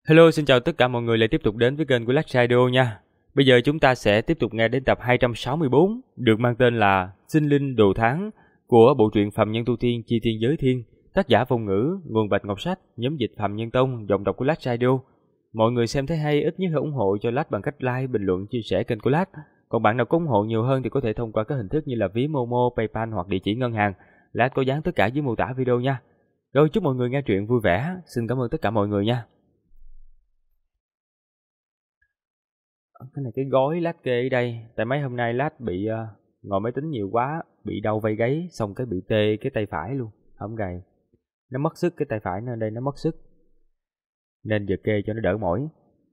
Hello, xin chào tất cả mọi người lại tiếp tục đến với kênh của Lắc Radio nha. Bây giờ chúng ta sẽ tiếp tục nghe đến tập 264 được mang tên là Sinh Linh Đồ Tháng của bộ truyện Phàm Nhân Tu Tiên Chi Tiên Giới Thiên, tác giả Phong Ngữ, nguồn Bạch Ngọc Sách, nhóm dịch Phàm Nhân Tông, giọng đọc của Lắc Radio. Mọi người xem thấy hay ít nhất hãy ủng hộ cho Lắc bằng cách like, bình luận, chia sẻ kênh của Lắc. Còn bạn nào có ủng hộ nhiều hơn thì có thể thông qua các hình thức như là ví Momo, PayPal hoặc địa chỉ ngân hàng. Lắc có dán tất cả dưới mô tả video nha. Rồi chúc mọi người nghe truyện vui vẻ. Xin cảm ơn tất cả mọi người nha. Cái này cái gối lát kê ở đây, tại mấy hôm nay lát bị ngồi máy tính nhiều quá, bị đau vai gáy, xong cái bị tê cái tay phải luôn, không gầy. Nó mất sức, cái tay phải nó đây nó mất sức, nên giờ kê cho nó đỡ mỏi.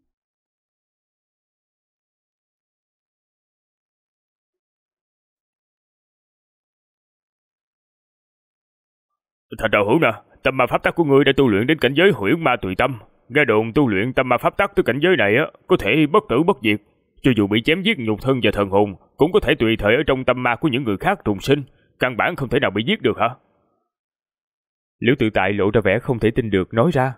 Thành đạo hữu nè, tâm ma pháp tắc của ngươi đã tu luyện đến cảnh giới huyễn ma tùy tâm. Nghe đồn tu luyện tâm ma pháp tắc tới cảnh giới này á, có thể bất tử bất diệt. Cho dù bị chém giết nhục thân và thần hồn, cũng có thể tùy thời ở trong tâm ma của những người khác trùng sinh, căn bản không thể nào bị giết được hả? Liễu Tự Tại lộ ra vẻ không thể tin được nói ra.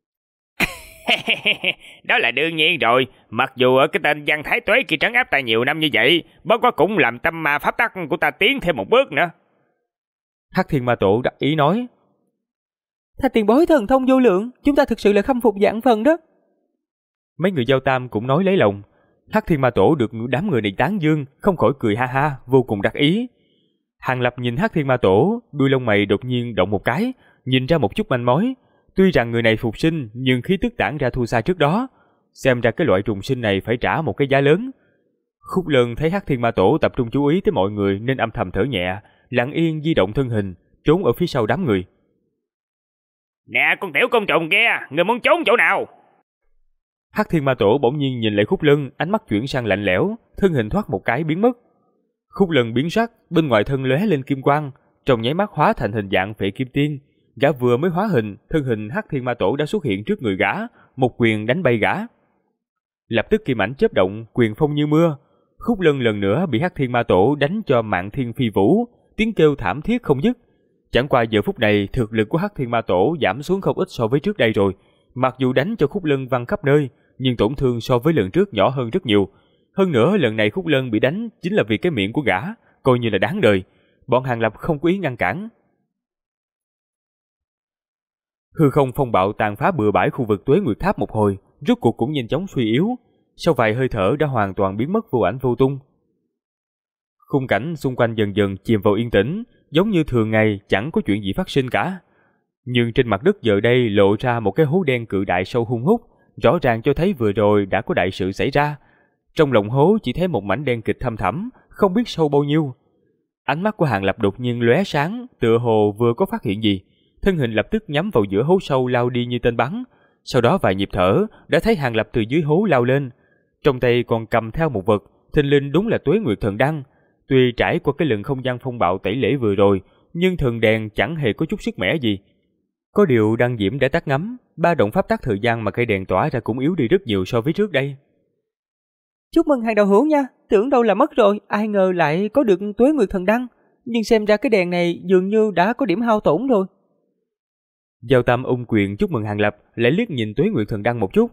Đó là đương nhiên rồi, mặc dù ở cái tên Văn Thái Tuế kia trấn áp ta nhiều năm như vậy, bất quá cũng làm tâm ma pháp tắc của ta tiến thêm một bước nữa. Hắc Thiên Ma Tổ đắc ý nói. Thạch tiền bối thần thông vô lượng, chúng ta thực sự là khâm phục vạn phần đó. Mấy người giao tam cũng nói lấy lòng. Hắc Thiên Ma Tổ được đám người này tán dương, không khỏi cười ha ha, vô cùng đắc ý. Hàng Lập nhìn Hắc Thiên Ma Tổ, đuôi lông mày đột nhiên động một cái, nhìn ra một chút manh mối. Tuy rằng người này phục sinh, nhưng khí tức tản ra thua xa trước đó. Xem ra cái loại trùng sinh này phải trả một cái giá lớn. Khúc Lân thấy Hắc Thiên Ma Tổ tập trung chú ý tới mọi người nên âm thầm thở nhẹ, lặng yên di động thân hình, trốn ở phía sau đám người. Nè con tiểu côn trùng kia, người muốn trốn chỗ nào? Hắc Thiên Ma Tổ bỗng nhiên nhìn lại Khúc Lân, ánh mắt chuyển sang lạnh lẽo, thân hình thoát một cái biến mất. Khúc Lân biến sắc, bên ngoài thân lóe lên kim quang, trong nháy mắt hóa thành hình dạng Phệ Kim Tiên. Gã vừa mới hóa hình, thân hình Hắc Thiên Ma Tổ đã xuất hiện trước người gã, một quyền đánh bay gã. Lập tức kim ảnh chớp động, quyền phong như mưa. Khúc Lân lần nữa bị Hắc Thiên Ma Tổ đánh cho mạng thiên phi vũ, tiếng kêu thảm thiết không dứt. Chẳng qua giờ phút này thực lực của Hắc Thiên Ma Tổ giảm xuống không ít so với trước đây rồi. Mặc dù đánh cho Khúc Lân văng khắp nơi, nhưng tổn thương so với lần trước nhỏ hơn rất nhiều. Hơn nữa lần này Khúc Lân bị đánh chính là vì cái miệng của gã, coi như là đáng đời. Bọn Hàng Lập không có ý ngăn cản. Hư không phong bạo tàn phá bừa bãi khu vực Tuế Nguyệt Tháp một hồi, rốt cuộc cũng nhanh chóng suy yếu. Sau vài hơi thở đã hoàn toàn biến mất vô ảnh vô tung. Khung cảnh xung quanh dần dần chìm vào yên tĩnh, giống như thường ngày chẳng có chuyện gì phát sinh cả. Nhưng trên mặt đất giờ đây lộ ra một cái hố đen cự đại sâu hun hút, rõ ràng cho thấy vừa rồi đã có đại sự xảy ra. Trong lòng hố chỉ thấy một mảnh đen kịch thâm thẳm, không biết sâu bao nhiêu. Ánh mắt của Hàng Lập đột nhiên lóe sáng, tựa hồ vừa có phát hiện gì, thân hình lập tức nhắm vào giữa hố sâu lao đi như tên bắn. Sau đó vài nhịp thở, đã thấy Hàng Lập từ dưới hố lao lên, trong tay còn cầm theo một vật, thình lình đúng là Tuế Nguyệt Thần Đăng. Tuy trải qua cái lần không gian phong bạo tẩy lễ vừa rồi, nhưng thần đèn chẳng hề có chút sức mẻ gì. Có điều đăng diễm đã tắt ngấm, ba động pháp tắc thời gian mà cây đèn tỏa ra cũng yếu đi rất nhiều so với trước đây. Chúc mừng Hàng đạo hữu nha, tưởng đâu là mất rồi, ai ngờ lại có được Tuế Nguyệt Thần Đăng. Nhưng xem ra cái đèn này dường như đã có điểm hao tổn rồi. Giao Tam ung quyền chúc mừng Hàng Lập, lại liếc nhìn Tuế Nguyệt Thần Đăng một chút.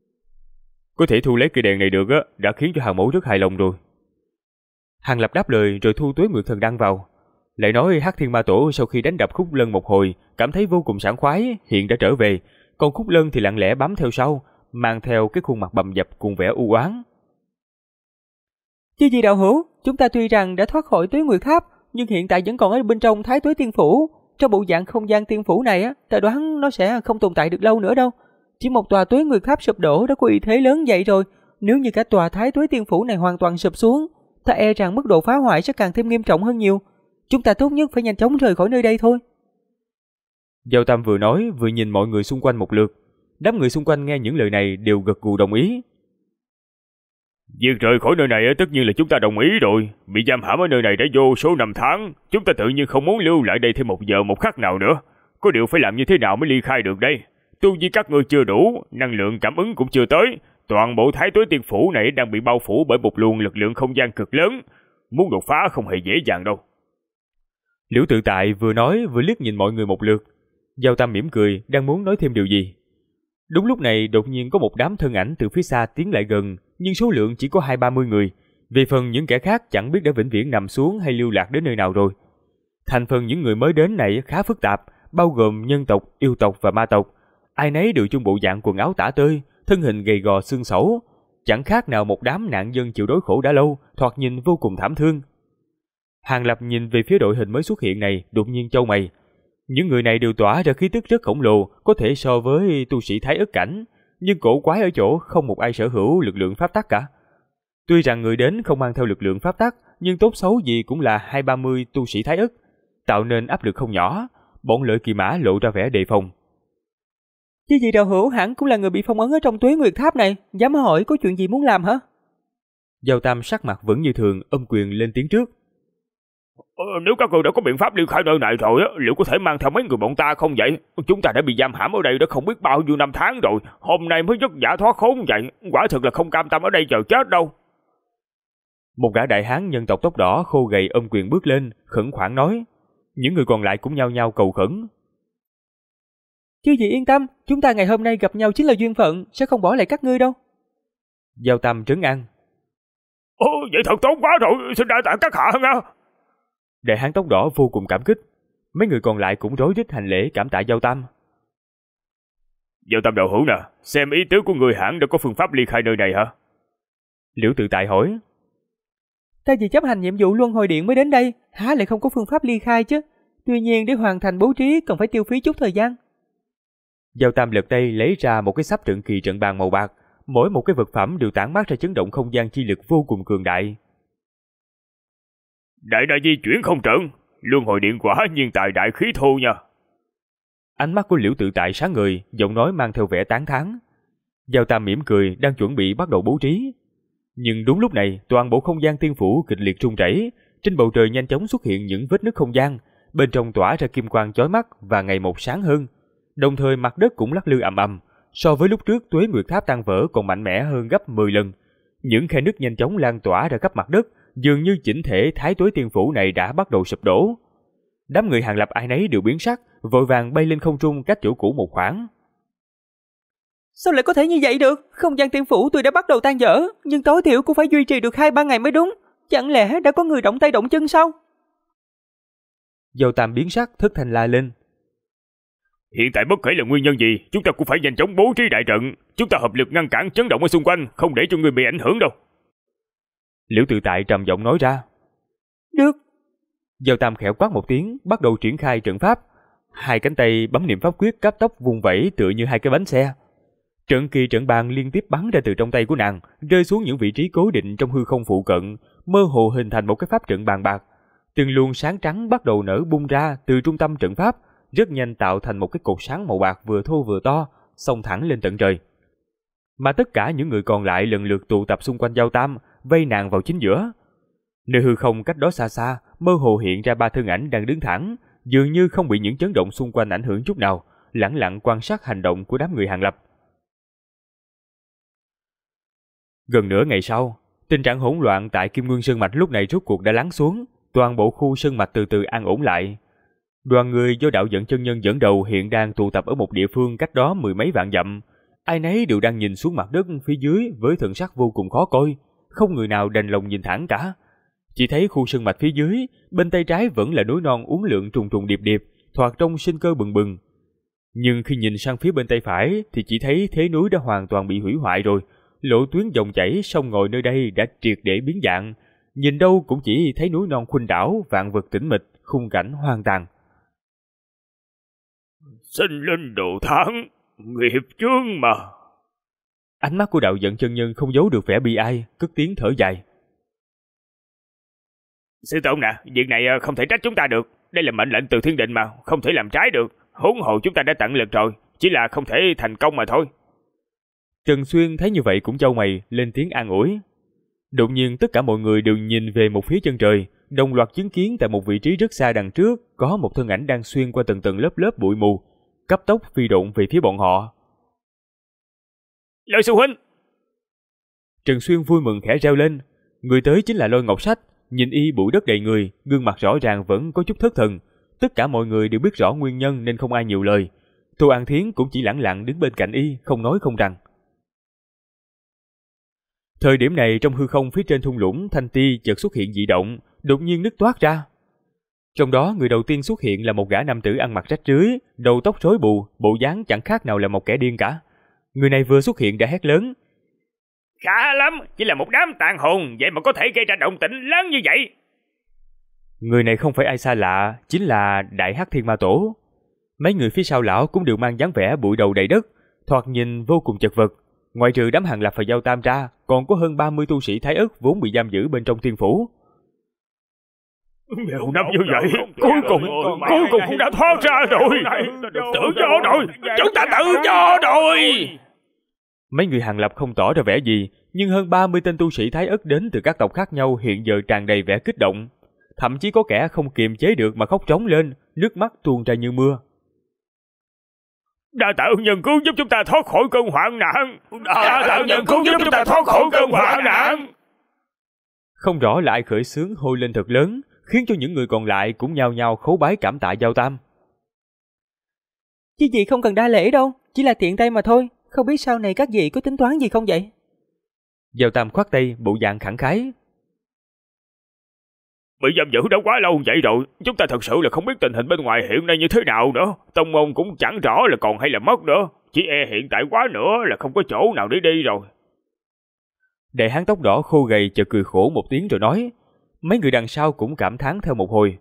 Có thể thu lấy cây đèn này được á, đã khiến cho Hàng mẫu rất hài lòng rồi. Hàng Lập đáp lời rồi thu Tuế Nguyệt Thần Đăng vào. Lại nói Hắc Thiên Ma Tổ sau khi đánh đập Khúc Lân một hồi, cảm thấy vô cùng sảng khoái, hiện đã trở về. Còn Khúc Lân thì lặng lẽ bám theo sau, mang theo cái khuôn mặt bầm dập cùng vẻ u oán. Chứ gì đạo hữu, chúng ta tuy rằng đã thoát khỏi Tuế Nguyệt Tháp, nhưng hiện tại vẫn còn ở bên trong Thái Tuế Tiên Phủ. Trong bộ dạng không gian tiên phủ này á, ta đoán nó sẽ không tồn tại được lâu nữa đâu. Chỉ một tòa Tuế Nguyệt Tháp sụp đổ đã có uy thế lớn vậy rồi, nếu như cả tòa Thái Tuế Tiên Phủ này hoàn toàn sụp xuống, ta e rằng mức độ phá hoại sẽ càng thêm nghiêm trọng hơn nhiều. Chúng ta tốt nhất phải nhanh chóng rời khỏi nơi đây thôi. Giao Tam vừa nói vừa nhìn mọi người xung quanh một lượt. Đám người xung quanh nghe những lời này đều gật gù đồng ý. Việc rời khỏi nơi này tất nhiên là chúng ta đồng ý rồi. Bị giam hãm ở nơi này đã vô số năm tháng, chúng ta tự nhiên không muốn lưu lại đây thêm một giờ một khắc nào nữa. Có điều phải làm như thế nào mới ly khai được đây? Tu vi các ngươi chưa đủ, năng lượng cảm ứng cũng chưa tới. Toàn bộ Thái Tuế Tiên Phủ này đang bị bao phủ bởi một luồng lực lượng không gian cực lớn. Muốn đột phá không hề dễ dàng đâu. Liễu Tự Tại vừa nói vừa liếc nhìn mọi người một lượt. Giao Tam mỉm cười, đang muốn nói thêm điều gì. Đúng lúc này đột nhiên có một đám thân ảnh từ phía xa tiến lại gần, nhưng số lượng chỉ có 20-30 người. Về phần những kẻ khác chẳng biết đã vĩnh viễn nằm xuống hay lưu lạc đến nơi nào rồi. Thành phần những người mới đến này khá phức tạp, bao gồm nhân tộc, yêu tộc và ma tộc. Ai nấy đều chung bộ dạng quần áo tả tơi, thân hình gầy gò xương xẩu, chẳng khác nào một đám nạn dân chịu đói khổ đã lâu, thoạt nhìn vô cùng thảm thương. Hàng Lập nhìn về phía đội hình mới xuất hiện này, đột nhiên chau mày. Những người này đều tỏa ra khí tức rất khổng lồ, có thể so với tu sĩ Thái Ức cảnh, nhưng cổ quái ở chỗ không một ai sở hữu lực lượng pháp tắc cả. Tuy rằng người đến không mang theo lực lượng pháp tắc, nhưng tốt xấu gì cũng là 20-30 tu sĩ Thái Ức, tạo nên áp lực không nhỏ. Bọn Lợi Kỳ Mã lộ ra vẻ đề phòng. Chứ gì Đạo Hữu hẳn cũng là người bị phong ấn ở trong Tuế Nguyệt Tháp này, dám hỏi có chuyện gì muốn làm hả? Giao Tam sắc mặt vẫn như thường, ôm quyền lên tiếng trước. Nếu các người đã có biện pháp ly khai nơi này rồi, liệu có thể mang theo mấy người bọn ta không vậy? Chúng ta đã bị giam hãm ở đây đã không biết bao nhiêu năm tháng rồi, hôm nay mới vất vả thoát khốn vậy, quả thực là không cam tâm ở đây chờ chết đâu. Một gã đại hán nhân tộc tóc đỏ khô gầy ôm quyền bước lên, khẩn khoản nói. Những người còn lại cũng nhao nhao cầu khẩn. Chứ gì yên tâm, chúng ta ngày hôm nay gặp nhau chính là duyên phận, sẽ không bỏ lại các ngươi đâu. Giao Tam trấn an. Vậy thật tốt quá rồi, xin đa tạ các hạ nha. Đại hán tóc đỏ vô cùng cảm kích. Mấy người còn lại cũng rối rít hành lễ cảm tạ Giao Tam. Giao Tam đạo hữu nè, xem ý tứ của người hẳn đã có phương pháp ly khai nơi này hả? Liễu Tự Tại hỏi. Ta chỉ chấp hành nhiệm vụ luân hồi điện mới đến đây, há lại không có phương pháp ly khai chứ. Tuy nhiên để hoàn thành bố trí cần phải tiêu phí chút thời gian. Giao Tam lật tay lấy ra một cái sắp trận kỳ trận bàn màu bạc, mỗi một cái vật phẩm đều tản mát ra chấn động không gian chi lực vô cùng cường đại. Đại đại di chuyển không trận, luân hồi điện quả nhiên tài đại khí thô nha. Ánh mắt của Liễu Tự Tại sáng ngời, giọng nói mang theo vẻ tán thán. Giao Tam mỉm cười, đang chuẩn bị bắt đầu bố trí. Nhưng đúng lúc này, toàn bộ không gian tiên phủ kịch liệt rung rẩy, trên bầu trời nhanh chóng xuất hiện những vết nứt không gian, bên trong tỏa ra kim quang chói mắt và ngày một sáng hơn. Đồng thời mặt đất cũng lắc lư ầm ầm, so với lúc trước Tuế Nguyệt Tháp tan vỡ còn mạnh mẽ hơn gấp 10 lần. Những khe nứt nhanh chóng lan tỏa ra khắp mặt đất, dường như chỉnh thể Thái Tuế Tiên phủ này đã bắt đầu sụp đổ. Đám người Hàng Lập ai nấy đều biến sắc, vội vàng bay lên không trung cách chỗ cũ một khoảng. Sao lại có thể như vậy được? Không gian tiên phủ tuy đã bắt đầu tan vỡ, nhưng tối thiểu cũng phải duy trì được 2-3 ngày mới đúng. Chẳng lẽ đã có người động tay động chân sao? Giao Tam biến sắc thất thanh la lên. Hiện tại bất kể là nguyên nhân gì, chúng ta cũng phải nhanh chóng bố trí đại trận. Chúng ta hợp lực ngăn cản chấn động ở xung quanh, không để cho người bị ảnh hưởng đâu. Liễu Tự Tại trầm giọng nói ra. Được. Giao Tam khẽ quát một tiếng, bắt đầu triển khai trận pháp. Hai cánh tay bấm niệm pháp quyết cấp tốc vung vẩy tựa như hai cái bánh xe. Trận kỳ trận bàn liên tiếp bắn ra từ trong tay của nàng, rơi xuống những vị trí cố định trong hư không phụ cận, mơ hồ hình thành một cái pháp trận bàn bạc. Từng luồng sáng trắng bắt đầu nở bung ra từ trung tâm trận pháp, rất nhanh tạo thành một cái cột sáng màu bạc vừa thô vừa to, xông thẳng lên tận trời. Mà tất cả những người còn lại lần lượt tụ tập xung quanh Giao Tam, vây nàng vào chính giữa. Nơi hư không cách đó xa xa, mơ hồ hiện ra 3 thân ảnh đang đứng thẳng, dường như không bị những chấn động xung quanh ảnh hưởng chút nào, lẳng lặng quan sát hành động của đám người Hàng Lập. Gần nửa ngày sau, tình trạng hỗn loạn tại Kim Nguyên Sơn Mạch lúc này rốt cuộc đã lắng xuống, toàn bộ khu sơn mạch từ từ an ổn lại. Đoàn người do đạo dẫn chân nhân dẫn đầu hiện đang tụ tập ở một địa phương cách đó 10 mấy vạn dặm. Ai nấy đều đang nhìn xuống mặt đất phía dưới với thần sắc vô cùng khó coi, không người nào đành lòng nhìn thẳng cả. Chỉ thấy khu sơn mạch phía dưới, bên tay trái vẫn là núi non uốn lượn trùng trùng điệp điệp, thoạt trông sinh cơ bừng bừng. Nhưng khi nhìn sang phía bên tay phải thì chỉ thấy thế núi đã hoàn toàn bị hủy hoại rồi, lộ tuyến dòng chảy sông ngòi nơi đây đã triệt để biến dạng, nhìn đâu cũng chỉ thấy núi non khuynh đảo, vạn vật tĩnh mịch, khung cảnh hoang tàn. Sinh linh độ tháng, nghiệp chướng mà. Ánh mắt của đạo dẫn chân nhân không giấu được vẻ bi ai, cất tiếng thở dài. Sư tôn nè, việc này không thể trách chúng ta được. Đây là mệnh lệnh từ thiên định mà, không thể làm trái được. Huống hồ chúng ta đã tận lực rồi, chỉ là không thể thành công mà thôi. Trần Xuyên thấy như vậy cũng chau mày, lên tiếng an ủi. Đột nhiên tất cả mọi người đều nhìn về một phía chân trời, đồng loạt chứng kiến tại một vị trí rất xa đằng trước có một thân ảnh đang xuyên qua từng tầng lớp lớp bụi mù, cấp tốc phi độn về phía bọn họ. Lôi sư huynh! Trần Xuyên vui mừng khẽ reo lên. Người tới chính là Lôi Ngọc Sách. Nhìn y bụi đất đầy người, gương mặt rõ ràng vẫn có chút thất thần. Tất cả mọi người đều biết rõ nguyên nhân nên không ai nhiều lời. Tô An Thiến cũng chỉ lẳng lặng đứng bên cạnh y, không nói không rằng. Thời điểm này trong hư không phía trên thung lũng Thanh Ti chợt xuất hiện dị động, đột nhiên nứt toát ra. Trong đó người đầu tiên xuất hiện là một gã nam tử ăn mặc rách rưới, đầu tóc rối bù, bộ dáng chẳng khác nào là một kẻ điên cả. Người này vừa xuất hiện đã hét lớn: khá lắm, chỉ là một đám tàn hồn, vậy mà có thể gây ra động tĩnh lớn như vậy. Người này không phải ai xa lạ, chính là Đại Hắc Thiên Ma Tổ. Mấy người phía sau lão cũng đều mang dáng vẻ bụi đầu đầy đất, thoạt nhìn vô cùng chật vật. Ngoại trừ đám Hàng Lập và Giao Tam ra, còn có hơn 30 tu sĩ Thái Ức vốn bị giam giữ bên trong tiên phủ. Nhiều năm như vậy, cuối cùng cũng đã thoát ra rồi. Tự do rồi, chúng ta tự do rồi. Mấy người Hàng Lập không tỏ ra vẻ gì, nhưng hơn 30 tên tu sĩ Thái Ức đến từ các tộc khác nhau hiện giờ tràn đầy vẻ kích động. Thậm chí có kẻ không kiềm chế được mà khóc trống lên, nước mắt tuôn ra như mưa. Đa tạ ơn nhân cứu giúp chúng ta thoát khỏi cơn hoạn nạn. Đa tạ ơn nhân cứu giúp chúng ta thoát khỏi cơn hoạn nạn. Không rõ là ai khởi xướng hôi lên thật lớn, khiến cho những người còn lại cũng nhao nhao khấu bái cảm tạ Giao Tam. Chứ gì không cần đa lễ đâu, chỉ là tiện tay mà thôi. Không biết sau này các vị có tính toán gì không vậy? Giao Tam khoát tay, bộ dạng khẳng khái. Bị giam giữ đã quá lâu vậy rồi, chúng ta thật sự là không biết tình hình bên ngoài hiện nay như thế nào nữa. Tông môn cũng chẳng rõ là còn hay là mất nữa. Chỉ e hiện tại quá nữa là không có chỗ nào để đi rồi. Đại hán tóc đỏ khô gầy chợt cười khổ một tiếng rồi nói. Mấy người đằng sau cũng cảm thán theo một hồi.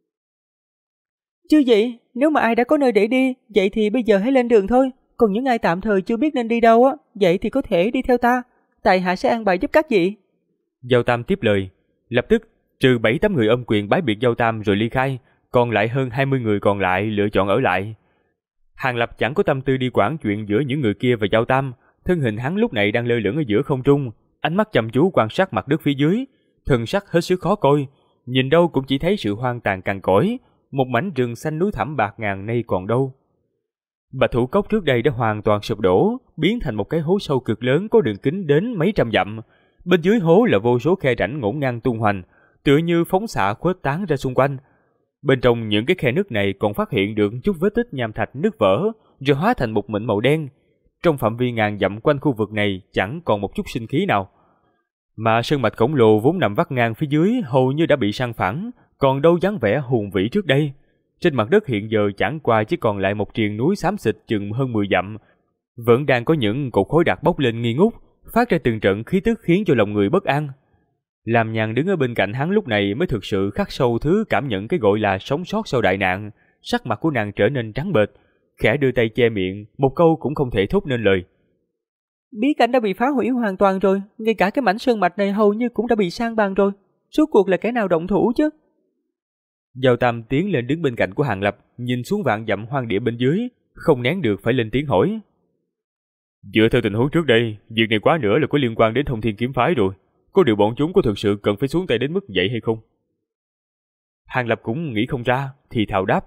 Chứ vậy, nếu mà ai đã có nơi để đi, vậy thì bây giờ hãy lên đường thôi. Còn những ai tạm thời chưa biết nên đi đâu á, vậy thì có thể đi theo ta. Tại hạ sẽ an bài giúp các vị. Giao Tam tiếp lời, lập tức trừ 7-8 người ôm quyền bái biệt Giao Tam rồi ly khai, còn lại hơn 20 người còn lại lựa chọn ở lại. Hàng Lập chẳng có tâm tư đi quản chuyện giữa những người kia và Giao Tam, thân hình hắn lúc này đang lơ lửng ở giữa không trung, ánh mắt chăm chú quan sát mặt đất phía dưới, thần sắc hết sức khó coi, nhìn đâu cũng chỉ thấy sự hoang tàn cằn cỗi, một mảnh rừng xanh núi thẳm bạc ngàn nay còn đâu. Bạch Thủ Cốc trước đây đã hoàn toàn sụp đổ, biến thành một cái hố sâu cực lớn có đường kính đến mấy trăm dặm. Bên dưới hố là vô số khe rãnh ngổn ngang tung hoành, tựa như phóng xạ khuếch tán ra xung quanh. Bên trong những cái khe nứt này còn phát hiện được chút vết tích nham thạch nứt vỡ, rồi hóa thành một mịn màu đen. Trong phạm vi ngàn dặm quanh khu vực này chẳng còn một chút sinh khí nào. Mà sơn mạch khổng lồ vốn nằm vắt ngang phía dưới hầu như đã bị san phẳng, còn đâu dáng vẻ hùng vĩ trước đây. Trên mặt đất hiện giờ chẳng qua chỉ còn lại một triền núi xám xịt chừng hơn 10 dặm, vẫn đang có những cột khói đặc bốc lên nghi ngút, phát ra từng trận khí tức khiến cho lòng người bất an. Làm Nhàn đứng ở bên cạnh hắn lúc này mới thực sự khắc sâu thứ cảm nhận cái gọi là sống sót sau đại nạn. Sắc mặt của nàng trở nên trắng bệch, khẽ đưa tay che miệng, một câu cũng không thể thốt nên lời. Bí cảnh đã bị phá hủy hoàn toàn rồi, ngay cả cái mảnh sơn mạch này hầu như cũng đã bị san bằng rồi. Rốt cuộc là kẻ nào động thủ chứ? Giao Tam tiến lên đứng bên cạnh của Hàng Lập, nhìn xuống vạn dặm hoang địa bên dưới, không nén được phải lên tiếng hỏi. Dựa theo tình huống trước đây, việc này quá nữa là có liên quan đến Thông Thiên Kiếm Phái rồi. Có điều bọn chúng có thực sự cần phải xuống tay đến mức vậy hay không? Hàng Lập cũng nghĩ không ra, thì thào đáp.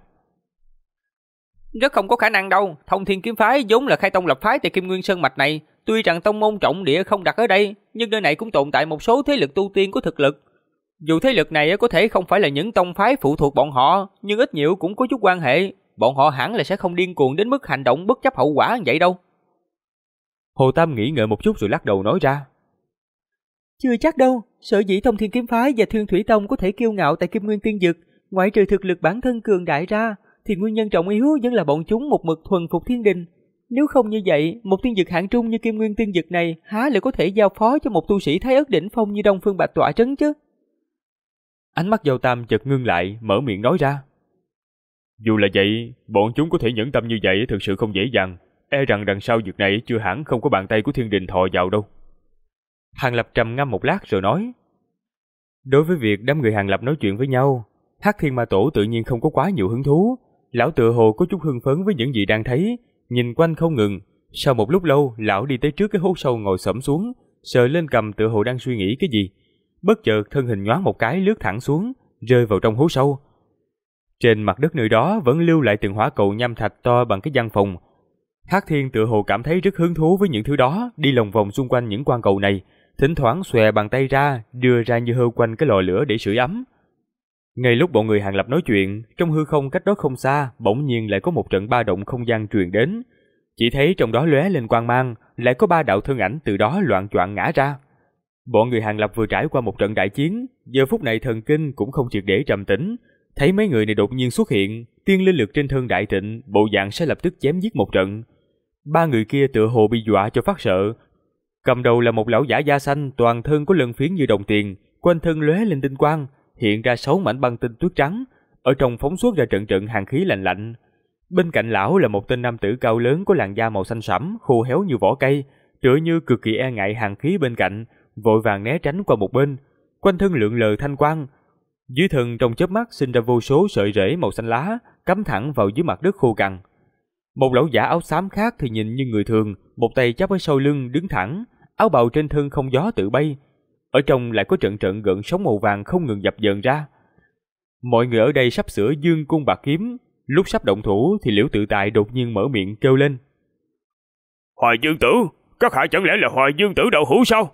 Rất không có khả năng đâu. Thông Thiên Kiếm Phái vốn là khai tông lập phái tại Kim Nguyên Sơn Mạch này. Tuy rằng tông môn trọng địa không đặt ở đây, nhưng nơi này cũng tồn tại một số thế lực tu tiên có thực lực. Dù thế lực này có thể không phải là những tông phái phụ thuộc bọn họ, nhưng ít nhiều cũng có chút quan hệ. Bọn họ hẳn là sẽ không điên cuồng đến mức hành động bất chấp hậu quả như vậy đâu. Hồ Tam nghĩ ngợi một chút rồi lắc đầu nói ra. Chưa chắc đâu. Sở dĩ Thông Thiên Kiếm Phái và Thiên Thủy Tông có thể kiêu ngạo tại Kim Nguyên Tiên Dực, ngoại trừ thực lực bản thân cường đại ra, thì nguyên nhân trọng yếu vẫn là bọn chúng một mực thuần phục thiên đình. Nếu không như vậy, một tiên dực hạng trung như Kim Nguyên Tiên Dực này há lại có thể giao phó cho một tu sĩ Thái Ức đỉnh phong như Đông Phương Bạch tọa trấn chứ? Ánh mắt Giao Tam chợt ngưng lại, mở miệng nói ra. Dù là vậy, bọn chúng có thể nhẫn tâm như vậy thực sự không dễ dàng. E rằng đằng sau việc này chưa hẳn không có bàn tay của thiên đình thò vào đâu. Hàng Lập trầm ngâm một lát rồi nói. Đối với việc đám người Hàng Lập nói chuyện với nhau, Hắc Thiên Ma Tổ tự nhiên không có quá nhiều hứng thú. Lão tựa hồ có chút hưng phấn với những gì đang thấy, nhìn quanh không ngừng. Sau một lúc lâu, lão đi tới trước cái hố sâu ngồi xổm xuống, sờ lên cằm tựa hồ đang suy nghĩ cái gì. Bất chợt thân hình nhoáng một cái lướt thẳng xuống, rơi vào trong hố sâu. Trên mặt đất nơi đó vẫn lưu lại từng hỏa cầu nham thạch to bằng cái văn phòng. Hắc Thiên tựa hồ cảm thấy rất hứng thú với những thứ đó, đi lòng vòng xung quanh những quan cầu này, thỉnh thoảng xòe bàn tay ra, đưa ra như hơ quanh cái lò lửa để sưởi ấm. Ngay lúc bọn người Hàng Lập nói chuyện, trong hư không cách đó không xa, bỗng nhiên lại có một trận ba động không gian truyền đến. Chỉ thấy trong đó lóe lên quang mang, lại có ba đạo thân ảnh từ đó loạng choạng ngã ra. Bọn người Hàng Lập vừa trải qua một trận đại chiến, giờ phút này thần kinh cũng không triệt để trầm tĩnh. Thấy mấy người này đột nhiên xuất hiện, tiên linh lực trên thân đại thịnh, bộ dạng sẽ lập tức chém giết một trận. Ba người kia tựa hồ bị dọa cho phát sợ. Cầm đầu là một lão giả da xanh, toàn thân có lân phiến như đồng tiền, quanh thân lóe lên tinh quang, hiện ra 6 mảnh băng tinh tuyết trắng, ở trong phóng xuất ra trận trận hàn khí lạnh lạnh. Bên cạnh lão là một tên nam tử cao lớn có làn da màu xanh sẫm, khô héo như vỏ cây, tựa như cực kỳ e ngại hàn khí bên cạnh, vội vàng né tránh qua một bên, quanh thân lượn lờ thanh quang. Dưới thân trong chớp mắt sinh ra vô số sợi rễ màu xanh lá, cắm thẳng vào dưới mặt đất khô cằn. Một lão giả áo xám khác thì nhìn như người thường, một tay chắp ở sau lưng đứng thẳng, áo bào trên thân không gió tự bay, ở trong lại có trận trận gợn sóng màu vàng không ngừng dập dờn ra. Mọi người ở đây sắp sửa dương cung bạc kiếm, lúc sắp động thủ thì Liễu Tự Tại đột nhiên mở miệng kêu lên: Hoài Dương Tử, các hạ chẳng lẽ là Hoài Dương Tử đạo hữu sao?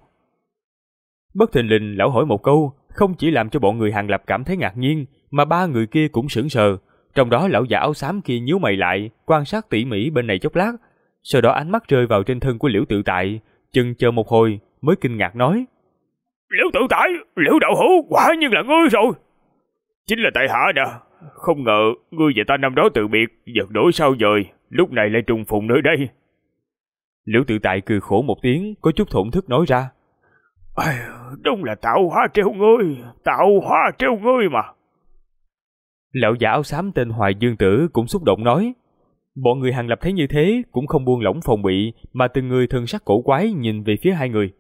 Bất thình lình lão hỏi một câu, không chỉ làm cho bọn người Hàng Lập cảm thấy ngạc nhiên, mà ba người kia cũng sững sờ. Trong đó lão già áo xám kia nhíu mày lại, quan sát tỉ mỉ bên này chốc lát, sau đó ánh mắt rơi vào trên thân của Liễu Tự Tại, chừng chờ một hồi mới kinh ngạc nói: Liễu Tự Tại, Liễu đạo hữu, quả nhiên là ngươi rồi. Chính là tại hạ nè, không ngờ ngươi và ta năm đó từ biệt, giật đổi sao dời, lúc này lại trùng phùng nơi đây. Liễu Tự Tại cười khổ một tiếng, có chút thổn thức nói ra: Đúng là tạo hóa trêu ngươi mà. Lão giả áo xám tên Hoài Dương Tử cũng xúc động nói. Bọn người Hàng Lập thấy như thế cũng không buông lỏng phòng bị, mà từng người thân sắc cổ quái nhìn về phía hai người.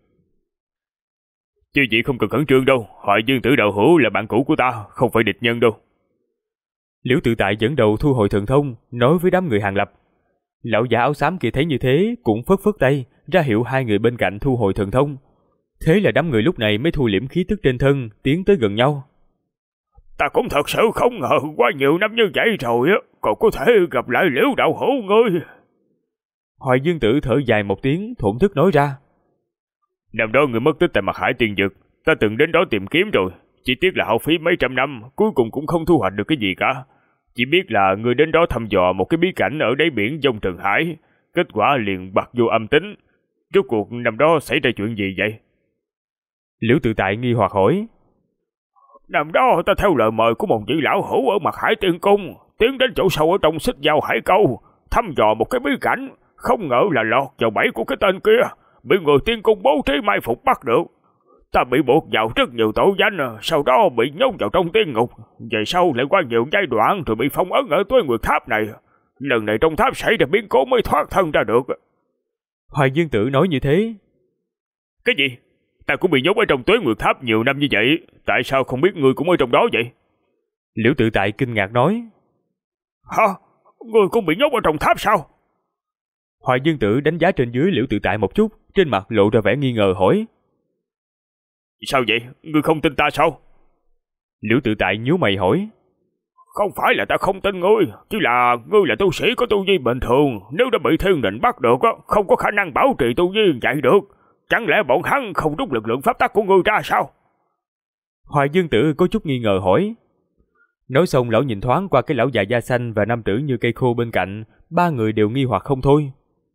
Chứ chị không cần khẩn trương đâu, Hoài Dương Tử đạo hữu là bạn cũ của ta, không phải địch nhân đâu. Liễu Tự Tại dẫn đầu thu hồi thần thông, nói với đám người Hàng Lập. Lão giả áo xám kia thấy như thế cũng phất phất tay, ra hiệu hai người bên cạnh thu hồi thần thông. Thế là đám người lúc này mới thu liễm khí tức trên thân, tiến tới gần nhau. Ta cũng thật sự không ngờ qua nhiều năm như vậy rồi á, còn có thể gặp lại Liễu đạo hữu ngươi. Hoài Dương Tử thở dài một tiếng, thổn thức nói ra: Năm đó người mất tích tại Mặt Hải Tiên Vực, ta từng đến đó tìm kiếm rồi, chỉ tiếc là hao phí mấy trăm năm, cuối cùng cũng không thu hoạch được cái gì cả. Chỉ biết là người đến đó thăm dò một cái bí cảnh ở đáy biển Dông Trần Hải, kết quả liền bặt vô âm tính. Rốt cuộc năm đó xảy ra chuyện gì vậy? Liễu Tự Tại nghi hoặc hỏi. Năm đó ta theo lời mời của một vị lão hữu ở Mặt Hải Tiên Cung, tiến đến chỗ sâu ở trong Xích Giao Hải Câu, thăm dò một cái bí cảnh, không ngờ là lọt vào bẫy của cái tên kia, bị người Tiên Cung bố trí mai phục bắt được. Ta bị buộc vào rất nhiều tội danh, sau đó bị nhốt vào trong tiên ngục, về sau lại qua nhiều giai đoạn rồi bị phong ấn ở Tuế Nguyệt Tháp này. Lần này trong tháp xảy ra biến cố mới thoát thân ra được. Hoài Dương Tử nói như thế. Cái gì? Ta cũng bị nhốt ở trong Tuế Nguyệt Tháp nhiều năm như vậy, tại sao không biết ngươi cũng ở trong đó vậy? Liễu Tự Tại kinh ngạc nói. Hả? Ngươi cũng bị nhốt ở trong tháp sao? Hoài Dương Tử đánh giá trên dưới Liễu Tự Tại một chút, trên mặt lộ ra vẻ nghi ngờ hỏi. Sao vậy? Ngươi không tin ta sao? Liễu Tự Tại nhíu mày hỏi. Không phải là ta không tin ngươi, chỉ là ngươi là tu sĩ có tu vi bình thường, nếu đã bị thiên định bắt được, không có khả năng bảo trì tu vi vậy được. Chẳng lẽ bọn hắn không rút lực lượng pháp tắc của ngươi ra sao? Hoài Dương Tử có chút nghi ngờ hỏi. Nói xong lão nhìn thoáng qua cái lão già da xanh và nam tử như cây khô bên cạnh, ba người đều nghi hoặc không thôi.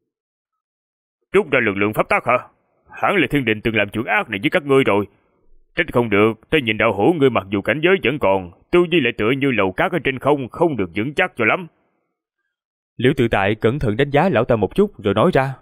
Rút ra lực lượng pháp tắc hả? Hẳn là thiên định từng làm chuyện ác này với các ngươi rồi. Trách không được, ta nhìn đạo hữu ngươi mặc dù cảnh giới vẫn còn, tu vi lại tựa như lầu cát ở trên không, không được vững chắc cho lắm. Liễu Tự Tại cẩn thận đánh giá lão ta một chút rồi nói ra.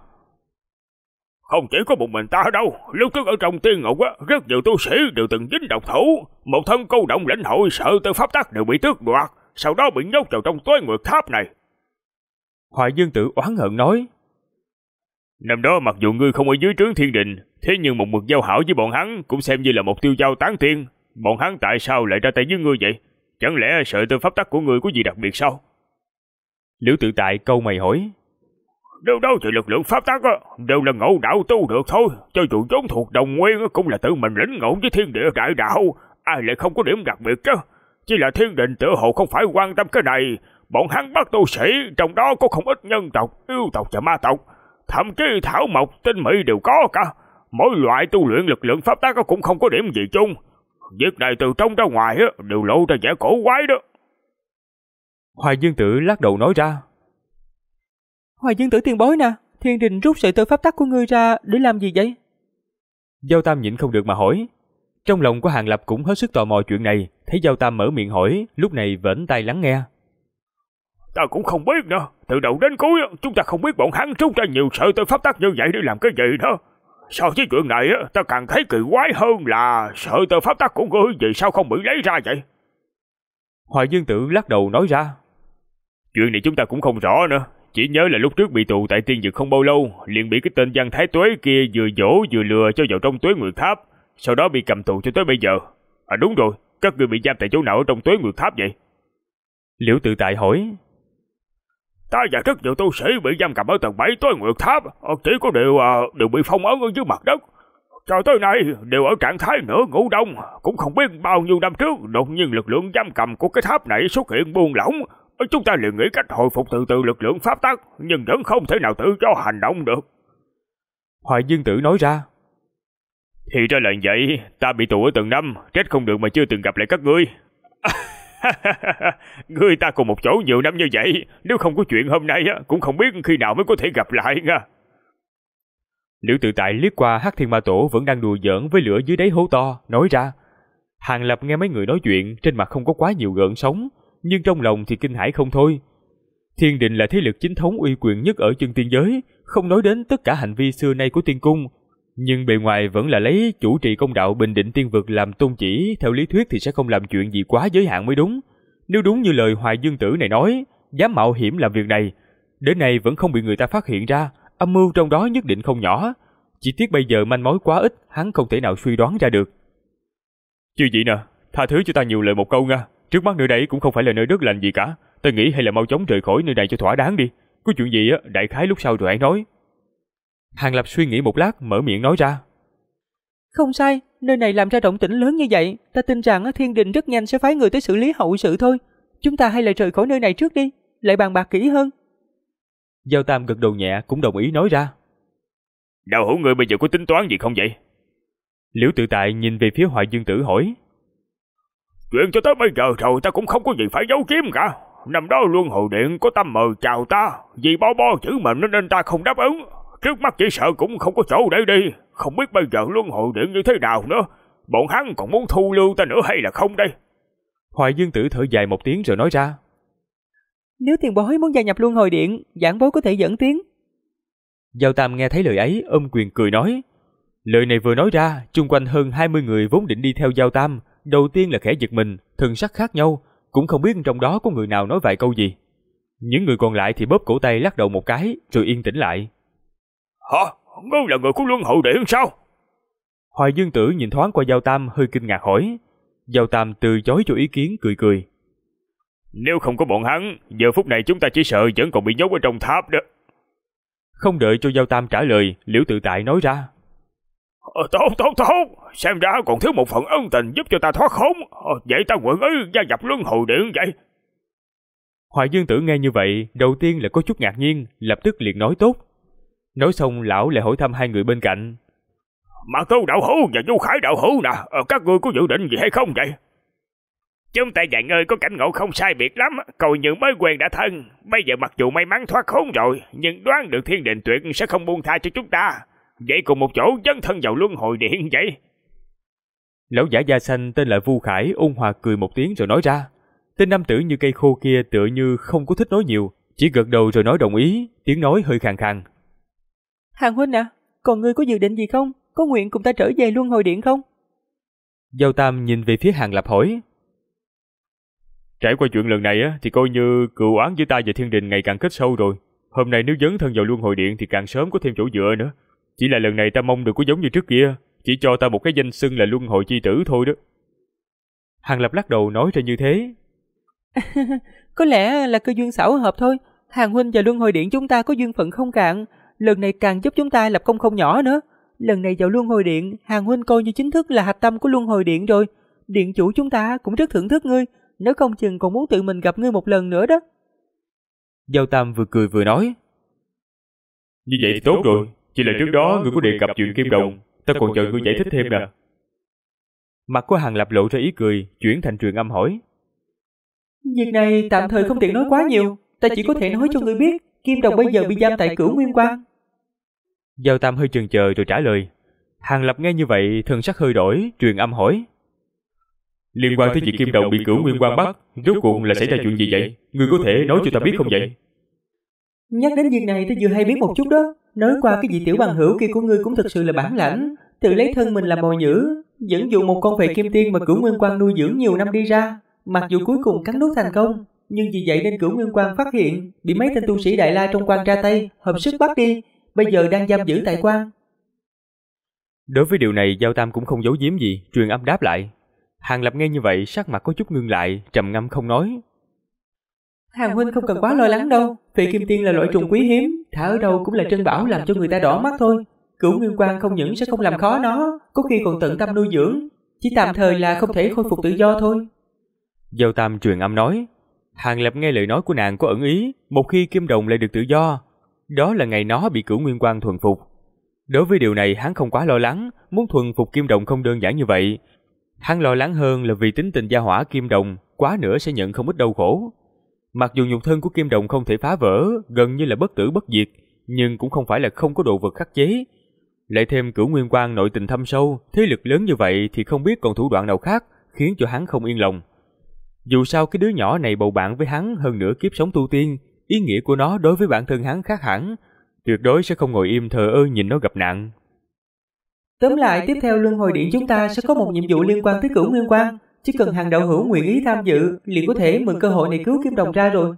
Không chỉ có một mình ta đâu, lúc trước ở trong tiên ngục rất nhiều tu sĩ đều từng dính độc thủ, một thân câu động lãnh hội sợ tư pháp tắc đều bị tước đoạt, sau đó bị nhốt vào trong Tuế Nguyệt Tháp này. Hoài Dương Tử oán hận nói. Năm đó mặc dù ngươi không ở dưới trướng thiên đình, thế nhưng một mực giao hảo với bọn hắn cũng xem như là một tiêu giao tán tiên. Bọn hắn tại sao lại ra tay với ngươi vậy? Chẳng lẽ sợ tư pháp tắc của ngươi có gì đặc biệt sao? Liễu Tự Tại câu mày hỏi. Đâu đâu thì lực lượng pháp tắc đều là ngộ đạo tu được thôi, cho dù vốn thuộc đồng nguyên cũng là tự mình lĩnh ngộ với thiên địa đại đạo, ai lại không có điểm đặc biệt chứ? Chỉ là thiên đình tựa hồ không phải quan tâm cái này, bọn hắn bắt tu sĩ, trong đó có không ít nhân tộc, yêu tộc và ma tộc, thậm chí thảo mộc, tinh mỹ đều có cả. Mỗi loại tu luyện lực lượng pháp tắc cũng không có điểm gì chung. Việc này từ trong ra ngoài đều lộ ra vẻ cổ quái đó. Hoài Dương Tử lắc đầu nói ra. Hoài Dương Tử tiền bối nè, Thiên Đình rút sợi tơ pháp tắc của ngươi ra để làm gì vậy? Giao Tam nhịn không được mà hỏi. Trong lòng của Hàng Lập cũng hết sức tò mò chuyện này, thấy Giao Tam mở miệng hỏi, lúc này vẫn tai lắng nghe. Ta cũng không biết nữa, từ đầu đến cuối chúng ta không biết bọn hắn rút ra nhiều sợi tơ pháp tắc như vậy để làm cái gì nữa. So với chuyện này ta càng thấy kỳ quái hơn là sợi tơ pháp tắc của ngươi vì sao không bị lấy ra vậy? Hoài Dương Tử lắc đầu nói ra. Chuyện này chúng ta cũng không rõ nữa, chỉ nhớ là lúc trước bị tù tại tiên dực không bao lâu, liền bị cái tên Văn Thái Tuế kia vừa dỗ vừa lừa cho vào trong Tuế Nguyệt Tháp, sau đó bị cầm tù cho tới bây giờ. À đúng rồi, các ngươi bị giam tại chỗ nào ở trong Tuế Nguyệt Tháp vậy? Liễu Tự Tại hỏi. Ta và rất nhiều tu sĩ bị giam cầm ở tầng 7 Tuế Nguyệt Tháp, chỉ có đều bị phong ấn ở dưới mặt đất. Cho tới nay đều ở trạng thái nửa ngủ đông, cũng không biết bao nhiêu năm trước đột nhiên lực lượng giam cầm của cái tháp này xuất hiện buông lỏng. Chúng ta liền nghĩ cách hồi phục từ từ lực lượng pháp tắc, nhưng vẫn không thể nào tự do hành động được. Hoài Dương Tử nói ra. Thì ra là vậy, ta bị tù ở tầng 5, trách không được mà chưa từng gặp lại các ngươi. Ngươi ta cùng một chỗ nhiều năm như vậy, nếu không có chuyện hôm nay cũng không biết khi nào mới có thể gặp lại nha. Liễu Tự Tại liếc qua Hắc Thiên Ma Tổ vẫn đang đùa giỡn với lửa dưới đáy hố to, nói ra. Hàng Lập nghe mấy người nói chuyện, trên mặt không có quá nhiều gợn sóng, nhưng trong lòng thì kinh hãi không thôi. Thiên Đình là thế lực chính thống uy quyền nhất ở chân tiên giới, không nói đến tất cả hành vi xưa nay của tiên cung, nhưng bề ngoài vẫn là lấy chủ trì công đạo bình định tiên vực làm tôn chỉ, theo lý thuyết thì sẽ không làm chuyện gì quá giới hạn mới đúng. Nếu đúng như lời Hoài Dương Tử này nói, dám mạo hiểm làm việc này, đến nay vẫn không bị người ta phát hiện ra, âm mưu trong đó nhất định không nhỏ. Chỉ tiếc bây giờ manh mối quá ít, hắn không thể nào suy đoán ra được. Chứ gì nè, tha thứ cho ta nhiều lời một câu nha. Trước mắt nơi đây cũng không phải là nơi đất lành gì cả. Ta nghĩ hay là mau chóng rời khỏi nơi này cho thỏa đáng đi. Có chuyện gì đại khái lúc sau rồi hãy nói. Hàng Lập suy nghĩ một lát, mở miệng nói ra. Không sai, nơi này làm ra động tĩnh lớn như vậy, ta tin rằng Thiên Đình rất nhanh sẽ phái người tới xử lý hậu sự thôi. Chúng ta hay là rời khỏi nơi này trước đi, lại bàn bạc kỹ hơn. Giao Tam gật đầu nhẹ cũng đồng ý nói ra. Đạo hữu người bây giờ có tính toán gì không vậy? Liễu Tự Tại nhìn về phía Hoài Dương Tử hỏi. Chuyện cho tới bây giờ rồi ta cũng không có gì phải giấu giếm cả. Năm đó Luân Hồi Điện có tâm mời chào ta, vì bo bo chữ mệnh nên ta không đáp ứng. Trước mắt chỉ sợ cũng không có chỗ để đi, không biết bây giờ Luân Hồi Điện như thế nào nữa. Bọn hắn còn muốn thu lưu ta nữa hay là không đây? Hoài Dương Tử thở dài một tiếng rồi nói ra. Nếu tiền bối muốn gia nhập Luân Hồi Điện, giảng bối có thể dẫn tiếng. Giao Tam nghe thấy lời ấy ôm quyền cười nói. Lời này vừa nói ra, chung quanh hơn 20 người vốn định đi theo Giao Tam, đầu tiên là khẽ giật mình, thần sắc khác nhau, cũng không biết trong đó có người nào nói vài câu gì. Những người còn lại thì bóp cổ tay lắc đầu một cái, rồi yên tĩnh lại. Hả? Ngươi là người của Luân Hồi Điện sao? Hoài Dương Tử nhìn thoáng qua Giao Tam hơi kinh ngạc hỏi. Giao Tam từ chối cho ý kiến, cười cười. Nếu không có bọn hắn, giờ phút này chúng ta chỉ sợ vẫn còn bị nhốt ở trong tháp đó. Không đợi cho Giao Tam trả lời, Liễu Tự Tại nói ra. Tốt, xem ra còn thiếu một phần ân tình giúp cho ta thoát khốn. Vậy ta nguyện ý gia nhập Luân Hồi Điện vậy. Hoài Dương Tử nghe như vậy, đầu tiên là có chút ngạc nhiên, lập tức liền nói tốt. Nói xong lão lại hỏi thăm hai người bên cạnh. Mà Câu đạo hữu và Du Khải đạo hữu nè, các ngươi có dự định gì hay không vậy? Chúng ta và ngươi có cảnh ngộ không sai biệt lắm, coi như mới quen đã thân. Bây giờ mặc dù may mắn thoát khốn rồi, nhưng đoán được Thiên Đình tuyệt sẽ không buông tha cho chúng ta. Vậy cùng một chỗ dấn thân vào Luân Hồi Điện vậy. Lão giả da xanh tên là Vu Khải ôn hòa cười một tiếng rồi nói ra. Tên nam tử như cây khô kia tựa như không có thích nói nhiều, chỉ gật đầu rồi nói đồng ý, tiếng nói hơi khàn khàn. Hàng huynh à, còn ngươi có dự định gì không? Có nguyện cùng ta trở về Luân Hồi Điện không? Giao Tam nhìn về phía Hàng Lập hỏi. Trải qua chuyện lần này thì coi như cựu oán giữa ta và Thiên Đình ngày càng kết sâu rồi. Hôm nay nếu dấn thân vào Luân Hồi Điện thì càng sớm có thêm chỗ dựa nữa. Chỉ là lần này ta mong được có giống như trước kia, chỉ cho ta một cái danh xưng là Luân Hồi Chi Tử thôi đó. Hàng Lập lắc đầu nói ra như thế. Có lẽ là cơ duyên xảo hợp thôi. Hàng huynh và Luân Hồi Điện chúng ta có duyên phận không cạn, lần này càng giúp chúng ta lập công không nhỏ nữa. Lần này vào Luân Hồi Điện, Hàng huynh coi như chính thức là hạch tâm của Luân Hồi Điện rồi. Điện chủ chúng ta cũng rất thưởng thức ngươi, nếu không chừng còn muốn tự mình gặp ngươi một lần nữa đó. Giao Tam vừa cười vừa nói. Như vậy thì tốt rồi, chỉ là trước đó ngươi có đề cập chuyện Kim Đồng, ta còn chờ ngươi giải thích thêm nè. Mặt của Hàng Lập lộ ra ý cười, chuyển thành truyền âm hỏi. Việc này tạm thời không tiện nói quá nhiều, ta chỉ có thể nói cho ngươi biết, Kim Đồng bây giờ bị giam tại Cửu Nguyên Quan. Giao Tam hơi chần chờ rồi trả lời. Hàng Lập nghe như vậy, thần sắc hơi đổi, truyền âm hỏi. Liên quan tới việc Kim Đồng bị Cửu Nguyên Quan bắt, rốt cuộc là xảy ra chuyện gì vậy? Ngươi có thể nói cho ta biết không vậy? Nhắc đến việc này ta vừa hay biết một chút đó. Nói qua cái vị tiểu bằng hữu kia của ngươi cũng thực sự là bản lãnh, tự lấy thân mình làm mồi nhử, dẫn dụ một con phệ kim tiên mà Cửu Nguyên Quan nuôi dưỡng nhiều năm đi ra. Mặc dù cuối cùng cắn nuốt thành công, nhưng vì vậy nên Cửu Nguyên Quan phát hiện, bị mấy tên tu sĩ Đại La trong quan ra tay, hợp sức bắt đi, bây giờ đang giam giữ tại quan. Đối với điều này, Giao Tam cũng không giấu giếm gì, truyền âm đáp lại. Hàng Lập nghe như vậy, sắc mặt có chút ngưng lại, trầm ngâm không nói. Hàng huynh không cần quá lo lắng đâu, phệ kim tiên là loại trùng quý hiếm, thả ở đâu cũng là trân bảo làm cho người ta đỏ mắt thôi. Cửu Nguyên Quan không những sẽ không làm khó nó, có khi còn tận tâm nuôi dưỡng, chỉ tạm thời là không thể khôi phục tự do thôi. Giao Tam truyền âm nói. Hàng Lập nghe lời nói của nàng có ẩn ý, một khi Kim Đồng lại được tự do, đó là ngày nó bị Cửu Nguyên Quan thuần phục. Đối với điều này hắn không quá lo lắng, muốn thuần phục Kim Đồng không đơn giản như vậy. Hắn lo lắng hơn là vì tính tình gia hỏa Kim Đồng, quá nữa sẽ nhận không ít đau khổ. Mặc dù nhục thân của Kim Đồng không thể phá vỡ, gần như là bất tử bất diệt, nhưng cũng không phải là không có đồ vật khắc chế. Lại thêm Cửu Nguyên Quan nội tình thâm sâu, thế lực lớn như vậy thì không biết còn thủ đoạn nào khác, khiến cho hắn không yên lòng. Dù sao cái đứa nhỏ này bầu bạn với hắn hơn nửa kiếp sống tu tiên, ý nghĩa của nó đối với bản thân hắn khác hẳn, tuyệt đối sẽ không ngồi im thờ ơ nhìn nó gặp nạn. Tóm lại, tiếp theo Luân Hồi Điện chúng ta sẽ có một nhiệm vụ liên quan tới Cửu Nguyên Quan, chỉ cần Hàng đạo hữu nguyện ý tham dự, liền có thể mượn cơ hội này cứu Kim Đồng ra rồi.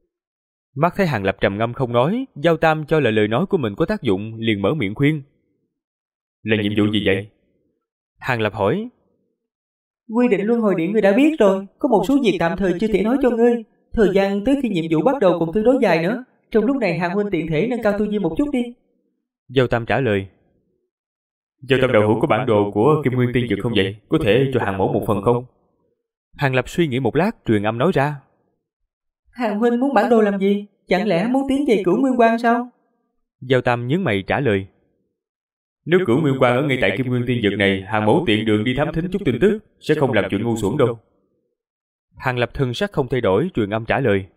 Mắt thấy Hàng Lập trầm ngâm không nói, Giao Tam cho là lời nói của mình có tác dụng, liền mở miệng khuyên. Là nhiệm vụ gì vậy? Hàng Lập hỏi. Quy định Luân Hồi Điện ngươi đã biết rồi, có một số việc tạm thời chưa thể nói cho ngươi. Thời gian tới khi nhiệm vụ bắt đầu còn tương đối dài nữa. Trong lúc này Hàng huynh tiện thể nâng cao tu vi một chút đi. Giao Tam trả lời. Giao Tam đạo hữu có bản đồ của Kim Nguyên Tiên Dược không vậy? Có thể cho Hàng mẫu một phần không? Hàng Lập suy nghĩ một lát, truyền âm nói ra. Hàng huynh muốn bản đồ làm gì? Chẳng lẽ muốn tiến về Cửu Nguyên Quan sao? Giao Tam nhướng mày trả lời. Nếu Cửu Nguyên Quan ở ngay tại Kim Nguyên Tiên Dược này, Hàng mẫu tiện đường đi thám thính chút tin tức, sẽ không làm chuyện ngu xuẩn đâu. Hàng Lập thân sắc không thay đổi, truyền âm trả lời.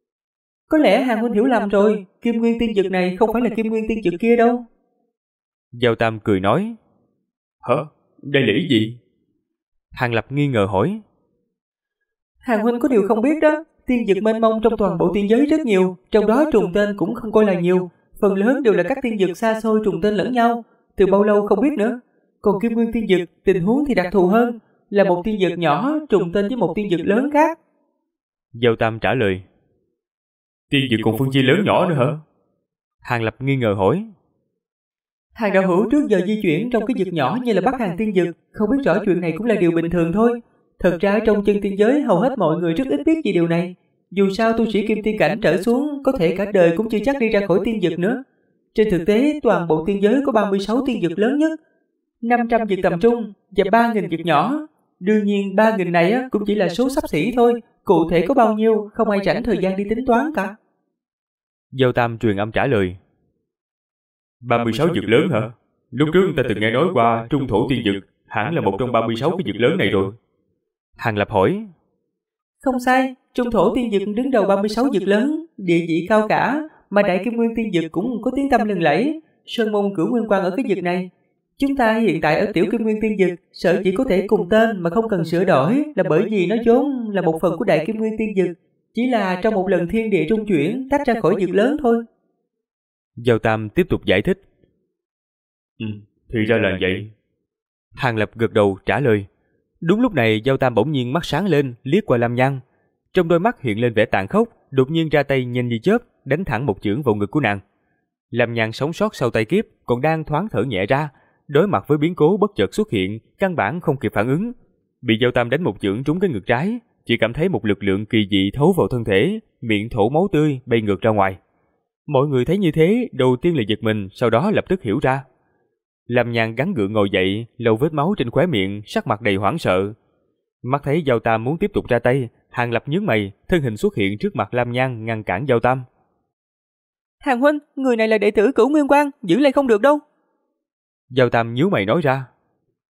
Có lẽ Hàng huynh hiểu lầm rồi, Kim Nguyên Tiên Dược này không phải là Kim Nguyên Tiên Dược kia đâu. Giao Tam cười nói. Hả? Đây là ý gì? Hàng Lập nghi ngờ hỏi. Hàng huynh có điều không biết đó, tiên dược mênh mông trong toàn bộ tiên giới rất nhiều, trong đó trùng tên cũng không coi là nhiều, phần lớn đều là các tiên dược xa xôi trùng tên lẫn nhau, từ bao lâu không biết nữa. Còn Kim Nguyên Tiên Dược tình huống thì đặc thù hơn, là một tiên dược nhỏ trùng tên với một tiên dược lớn khác. Giao Tam trả lời. Tiên dược còn phân chia lớn nhỏ nữa hả? Hàng Lập nghi ngờ hỏi. Hàng đạo hữu trước giờ di chuyển trong cái dược nhỏ như là Bắc Hàng tiên dược, không biết rõ chuyện này cũng là điều bình thường thôi. Thật ra trong chân tiên giới hầu hết mọi người rất ít biết về điều này. Dù sao tu sĩ kim tiên cảnh trở xuống có thể cả đời cũng chưa chắc đi ra khỏi tiên dược nữa. Trên thực tế toàn bộ tiên giới có 36 tiên dược lớn nhất, 500 dược tầm trung và 3.000 dược nhỏ. Đương nhiên 3.000 này cũng chỉ là số xấp xỉ thôi, cụ thể có bao nhiêu không ai rảnh thời gian đi tính toán cả. Giao Tam truyền âm trả lời. 36 dược lớn hả? Lúc trước ta từng nghe nói qua trung thổ tiên dược, hẳn là một trong 36 cái dược lớn này rồi. Hàng Lập hỏi. Không sai, trung thổ tiên dược đứng đầu 36 dược lớn, địa vị cao cả, mà đại kim nguyên tiên dược cũng có tiếng tăm lừng lẫy. Sơn môn Cửu Nguyên Quan ở cái dược này. Chúng ta hiện tại ở tiểu kim nguyên tiên dược, sở chỉ có thể cùng tên mà không cần sửa đổi là bởi vì nó vốn là một phần của đại kim nguyên tiên dược, chỉ là trong một lần thiên địa trung chuyển tách ra khỏi dược lớn thôi. Giao Tam tiếp tục giải thích. Thì ra là vậy. Hàng Lập gật đầu trả lời. Đúng lúc này Giao Tam bỗng nhiên mắt sáng lên, liếc qua Lam Nhan. Trong đôi mắt hiện lên vẻ tàn khốc, đột nhiên ra tay nhanh như chớp, đánh thẳng một chưởng vào ngực của nàng. Lam Nhan sống sót sau tai kiếp, còn đang thoáng thở nhẹ ra, đối mặt với biến cố bất chợt xuất hiện, căn bản không kịp phản ứng. Bị Giao Tam đánh một chưởng trúng cái ngực trái, chỉ cảm thấy một lực lượng kỳ dị thấu vào thân thể, miệng thổ máu tươi bay ngược ra ngoài. Mọi người thấy như thế, đầu tiên là giật mình, sau đó lập tức hiểu ra. Lam Nhan gắng gượng ngồi dậy, lau vết máu trên khóe miệng, sắc mặt đầy hoảng sợ. Mắt thấy Giao Tam muốn tiếp tục ra tay, Hàng Lập nhướng mày, thân hình xuất hiện trước mặt Lam Nhan ngăn cản Giao Tam. Hàng huynh, người này là đệ tử Cửu Nguyên Quan, giữ lại không được đâu. Giao Tam nhíu mày nói ra.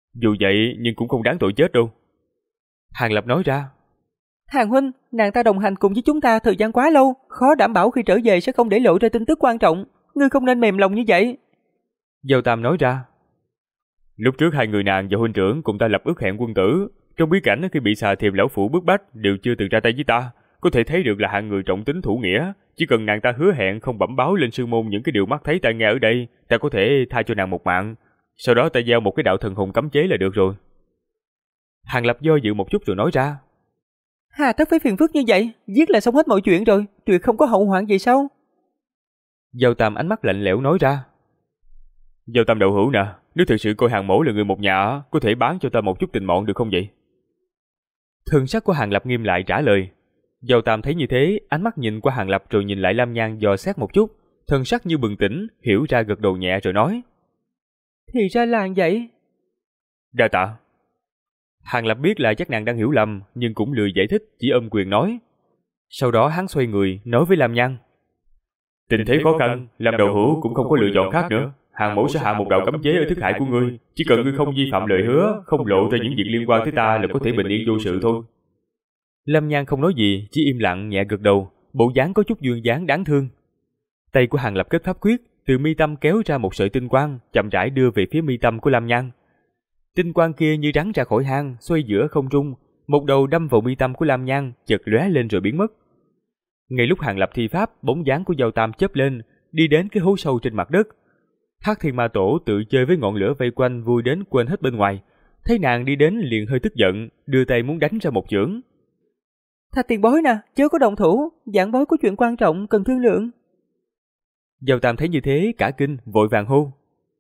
Dù vậy nhưng cũng không đáng tội chết đâu. Hàng Lập nói ra. Hàng huynh, nàng ta đồng hành cùng với chúng ta thời gian quá lâu, khó đảm bảo khi trở về sẽ không để lộ ra tin tức quan trọng. Ngươi không nên mềm lòng như vậy. Giao Tam nói ra. Lúc trước hai người nàng và huynh trưởng cùng ta lập ước hẹn quân tử. Trong bí cảnh khi bị xà thiềm lão phủ bức bách đều chưa từng ra tay với ta. Có thể thấy được là hạng người trọng tính thủ nghĩa. Chỉ cần nàng ta hứa hẹn không bẩm báo lên sư môn những cái điều mắt thấy tai nghe ở đây, ta có thể tha cho nàng một mạng. Sau đó ta giao một cái đạo thần hồn cấm chế là được rồi. Hàng Lập do dự một chút rồi nói ra. Hà tất phải phiền phức như vậy, giết là xong hết mọi chuyện rồi, tuyệt không có hậu hoạn gì sao? Giao Tam ánh mắt lạnh lẽo nói ra. Giao Tam đạo hữu nè, nếu thực sự coi Hàng mỗ là người một nhà, có thể bán cho ta một chút tình mọn được không vậy? Thần sắc của Hàng Lập nghiêm lại trả lời. Giao Tam thấy như thế, ánh mắt nhìn qua Hàng Lập rồi nhìn lại Lam Nhan dò xét một chút, thần sắc như bừng tỉnh, hiểu ra gật đầu nhẹ rồi nói. Thì ra là vậy. Đa tạ. Hàng Lập biết là chắc nàng đang hiểu lầm, nhưng cũng lười giải thích, chỉ ôm quyền nói. Sau đó hắn xoay người, nói với Lam Nhan. Tình thế khó khăn, làm đầu hữu cũng không có lựa chọn khác nữa. Hàng mẫu sẽ hạ một đạo cấm chế ở thức hải của ngươi. Chỉ cần ngươi không vi phạm lời hứa, không lộ ra những việc liên quan tới ta là có thể bình yên vô sự thôi. Lam Nhan không nói gì, chỉ im lặng nhẹ gật đầu, bộ dáng có chút duyên dáng đáng thương. Tay của Hàng Lập kết pháp quyết, từ mi tâm kéo ra một sợi tinh quang, chậm rãi đưa về phía mi tâm của Lam Nhan. Tinh quang kia như rắn ra khỏi hang, xoay giữa không trung, một đầu đâm vào mi tâm của Lam Nhan, chợt lóe lên rồi biến mất. Ngay lúc Hàng Lập thi pháp, bóng dáng của Giao Tam chớp lên, đi đến cái hố sâu trên mặt đất. Hắc Thiên Ma Tổ tự chơi với ngọn lửa vây quanh, vui đến quên hết bên ngoài. Thấy nàng đi đến liền hơi tức giận, đưa tay muốn đánh ra một chưởng. Thạch tiền bối nè, chớ có động thủ, giảng bối có chuyện quan trọng cần thương lượng. Giao Tam thấy như thế cả kinh, vội vàng hô.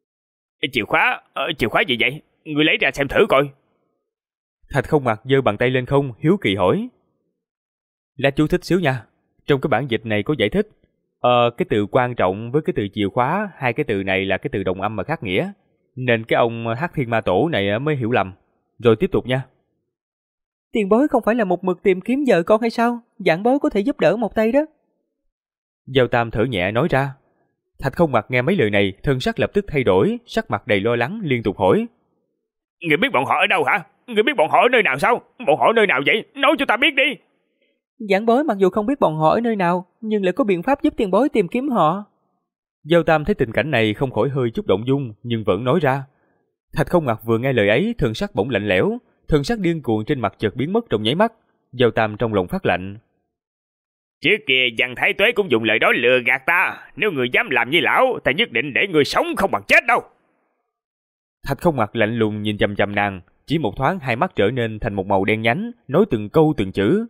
Chìa khóa gì vậy? Ngươi lấy ra xem thử coi. Thạch Không Mặc giơ bàn tay lên không, hiếu kỳ hỏi. Là chú thích xíu nha. Trong cái bản dịch này có giải thích. Cái từ quan trọng với cái từ chìa khóa, hai cái từ này là cái từ đồng âm mà khác nghĩa. Nên cái ông Hắc Thiên Ma Tổ này mới hiểu lầm. Rồi tiếp tục nha. Tiền bối không phải là một mực tìm kiếm vợ con hay sao? Giảng bối có thể giúp đỡ một tay đó. Giao Tam thở nhẹ nói ra. Thạch Không Mặc nghe mấy lời này, thân sắc lập tức thay đổi, sắc mặt đầy lo lắng liên tục hỏi. Người biết bọn họ ở đâu hả? Người biết bọn họ ở nơi nào sao? Bọn họ ở nơi nào vậy? Nói cho ta biết đi. Giảng bối mặc dù không biết bọn họ ở nơi nào, nhưng lại có biện pháp giúp tiền bối tìm kiếm họ. Giao Tam thấy tình cảnh này không khỏi hơi chút động dung, nhưng vẫn nói ra. Thạch Không Mặc vừa nghe lời ấy, thân sắc bỗng lạnh lẽo, thân sắc điên cuồng trên mặt chợt biến mất trong nháy mắt. Giao Tam trong lòng phát lạnh. Trước kia Văn Thái Tuế cũng dùng lời đó lừa gạt ta. Nếu người dám làm như lão, ta nhất định để người sống không bằng chết đâu. Thạch Không Mặc lạnh lùng nhìn chằm chằm nàng, chỉ một thoáng hai mắt trở nên thành một màu đen nhánh, nói từng câu từng chữ.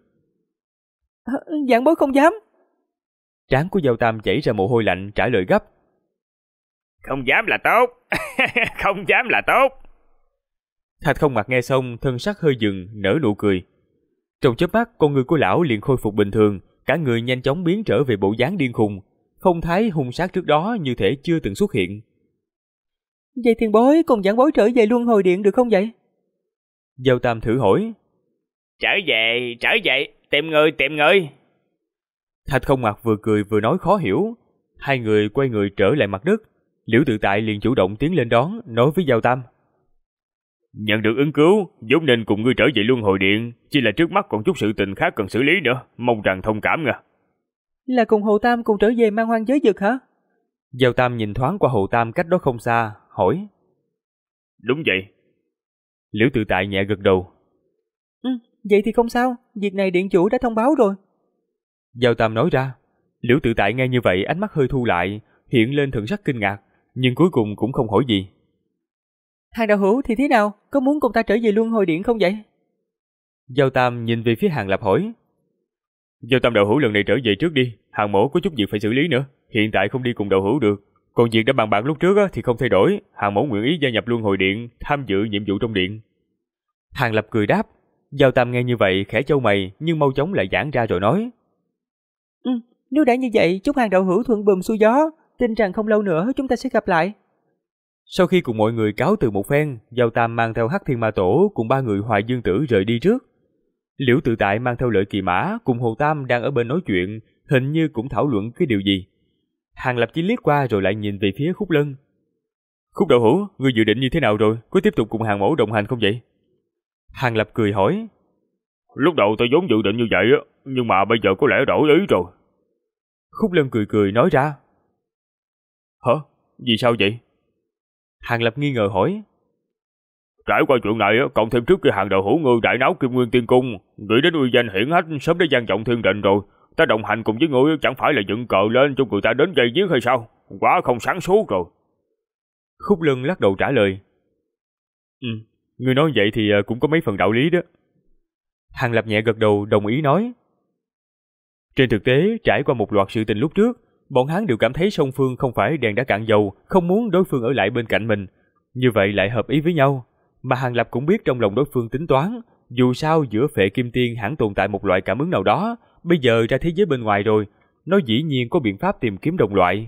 Giảng bối không dám. Trán của Giao Tam chảy ra mồ hôi lạnh, trả lời gấp. Không dám là tốt. Không dám là tốt. Thạch Không Mặc nghe xong, thân sắc hơi dừng, nở nụ cười. Trong chớp mắt, con người của lão liền khôi phục bình thường, cả người nhanh chóng biến trở về bộ dáng điên khùng, phong thái hung sát trước đó như thể chưa từng xuất hiện. Vậy tiền bối cùng giảng bối trở về luân hồi điện được không vậy? Giao Tam thử hỏi. Trở về, tìm người. Thạch Không Mặc vừa cười vừa nói khó hiểu. Hai người quay người trở lại mặt đất. Liễu Tự Tại liền chủ động tiến lên đón, nói với Giao Tam. Nhận được ứng cứu, vốn nên cùng ngươi trở về luân hồi điện, chỉ là trước mắt còn chút sự tình khác cần xử lý nữa, mong rằng thông cảm nha. Là cùng Hồ Tam cùng trở về Man Hoang giới vực hả? Giao Tam nhìn thoáng qua Hồ Tam cách đó không xa, hỏi. Đúng vậy. Liễu Tự Tại nhẹ gật đầu. Vậy thì không sao, việc này điện chủ đã thông báo rồi. Giao Tam nói ra. Liễu Tự Tại nghe như vậy ánh mắt hơi thu lại, hiện lên thần sắc kinh ngạc, nhưng cuối cùng cũng không hỏi gì. Hàng đạo hữu thì thế nào, có muốn cùng ta trở về luân hồi điện không vậy? Giao Tam nhìn về phía Hàng Lập hỏi. Giao Tam đạo hữu lần này trở về trước đi, Hàng mỗ có chút việc phải xử lý nữa, hiện tại không đi cùng đạo hữu được. Còn việc đã bàn bạc lúc trước thì không thay đổi, Hàng mỗ nguyện ý gia nhập luân hồi điện, tham dự nhiệm vụ trong điện. Hàng Lập cười đáp. Giao Tam nghe như vậy khẽ chau mày, nhưng mau chóng lại giãn ra rồi nói. Nếu đã như vậy, chúc Hàng đạo hữu thuận buồm xuôi gió, tin rằng không lâu nữa chúng ta sẽ gặp lại. Sau khi cùng mọi người cáo từ một phen, Giao Tam mang theo Hắc Thiên Ma Tổ cùng ba người Hoài Dương Tử rời đi trước. Liễu Tự Tại mang theo Lợi Kỳ Mã cùng Hồ Tam đang ở bên nói chuyện, hình như cũng thảo luận cái điều gì. Hàng Lập chỉ liếc qua rồi lại nhìn về phía Khúc Lân. Khúc Đạo Hữu, ngươi dự định như thế nào rồi? Có tiếp tục cùng Hàng Mỗ đồng hành không vậy? Hàng Lập cười hỏi. Lúc đầu tôi vốn dự định như vậy á, nhưng mà bây giờ có lẽ đổi ý rồi. Khúc Lân cười cười nói ra. Hả? Vì sao vậy? Hàng Lập nghi ngờ hỏi. Trải qua chuyện này, cộng thêm trước khi Hàng Đạo Hữu ngươi đại náo Kim Nguyên Tiên Cung, nghĩ đến uy danh hiển hách sớm đã vang vọng thiên đình rồi, ta đồng hành cùng với ngươi chẳng phải là dựng cờ lên cho người ta đến dây giết hay sao? Quá không sáng suốt rồi. Khúc Lân lắc đầu trả lời. Ngươi nói vậy thì cũng có mấy phần đạo lý đó. Hàng Lập nhẹ gật đầu đồng ý nói. Trên thực tế, trải qua một loạt sự tình lúc trước, bọn hắn đều cảm thấy song phương không phải đèn đã cạn dầu, không muốn đối phương ở lại bên cạnh mình. Như vậy lại hợp ý với nhau. Mà Hàng Lập cũng biết trong lòng đối phương tính toán, dù sao giữa Phệ Kim Tiên hẳn tồn tại một loại cảm ứng nào đó, bây giờ ra thế giới bên ngoài rồi, nó dĩ nhiên có biện pháp tìm kiếm đồng loại.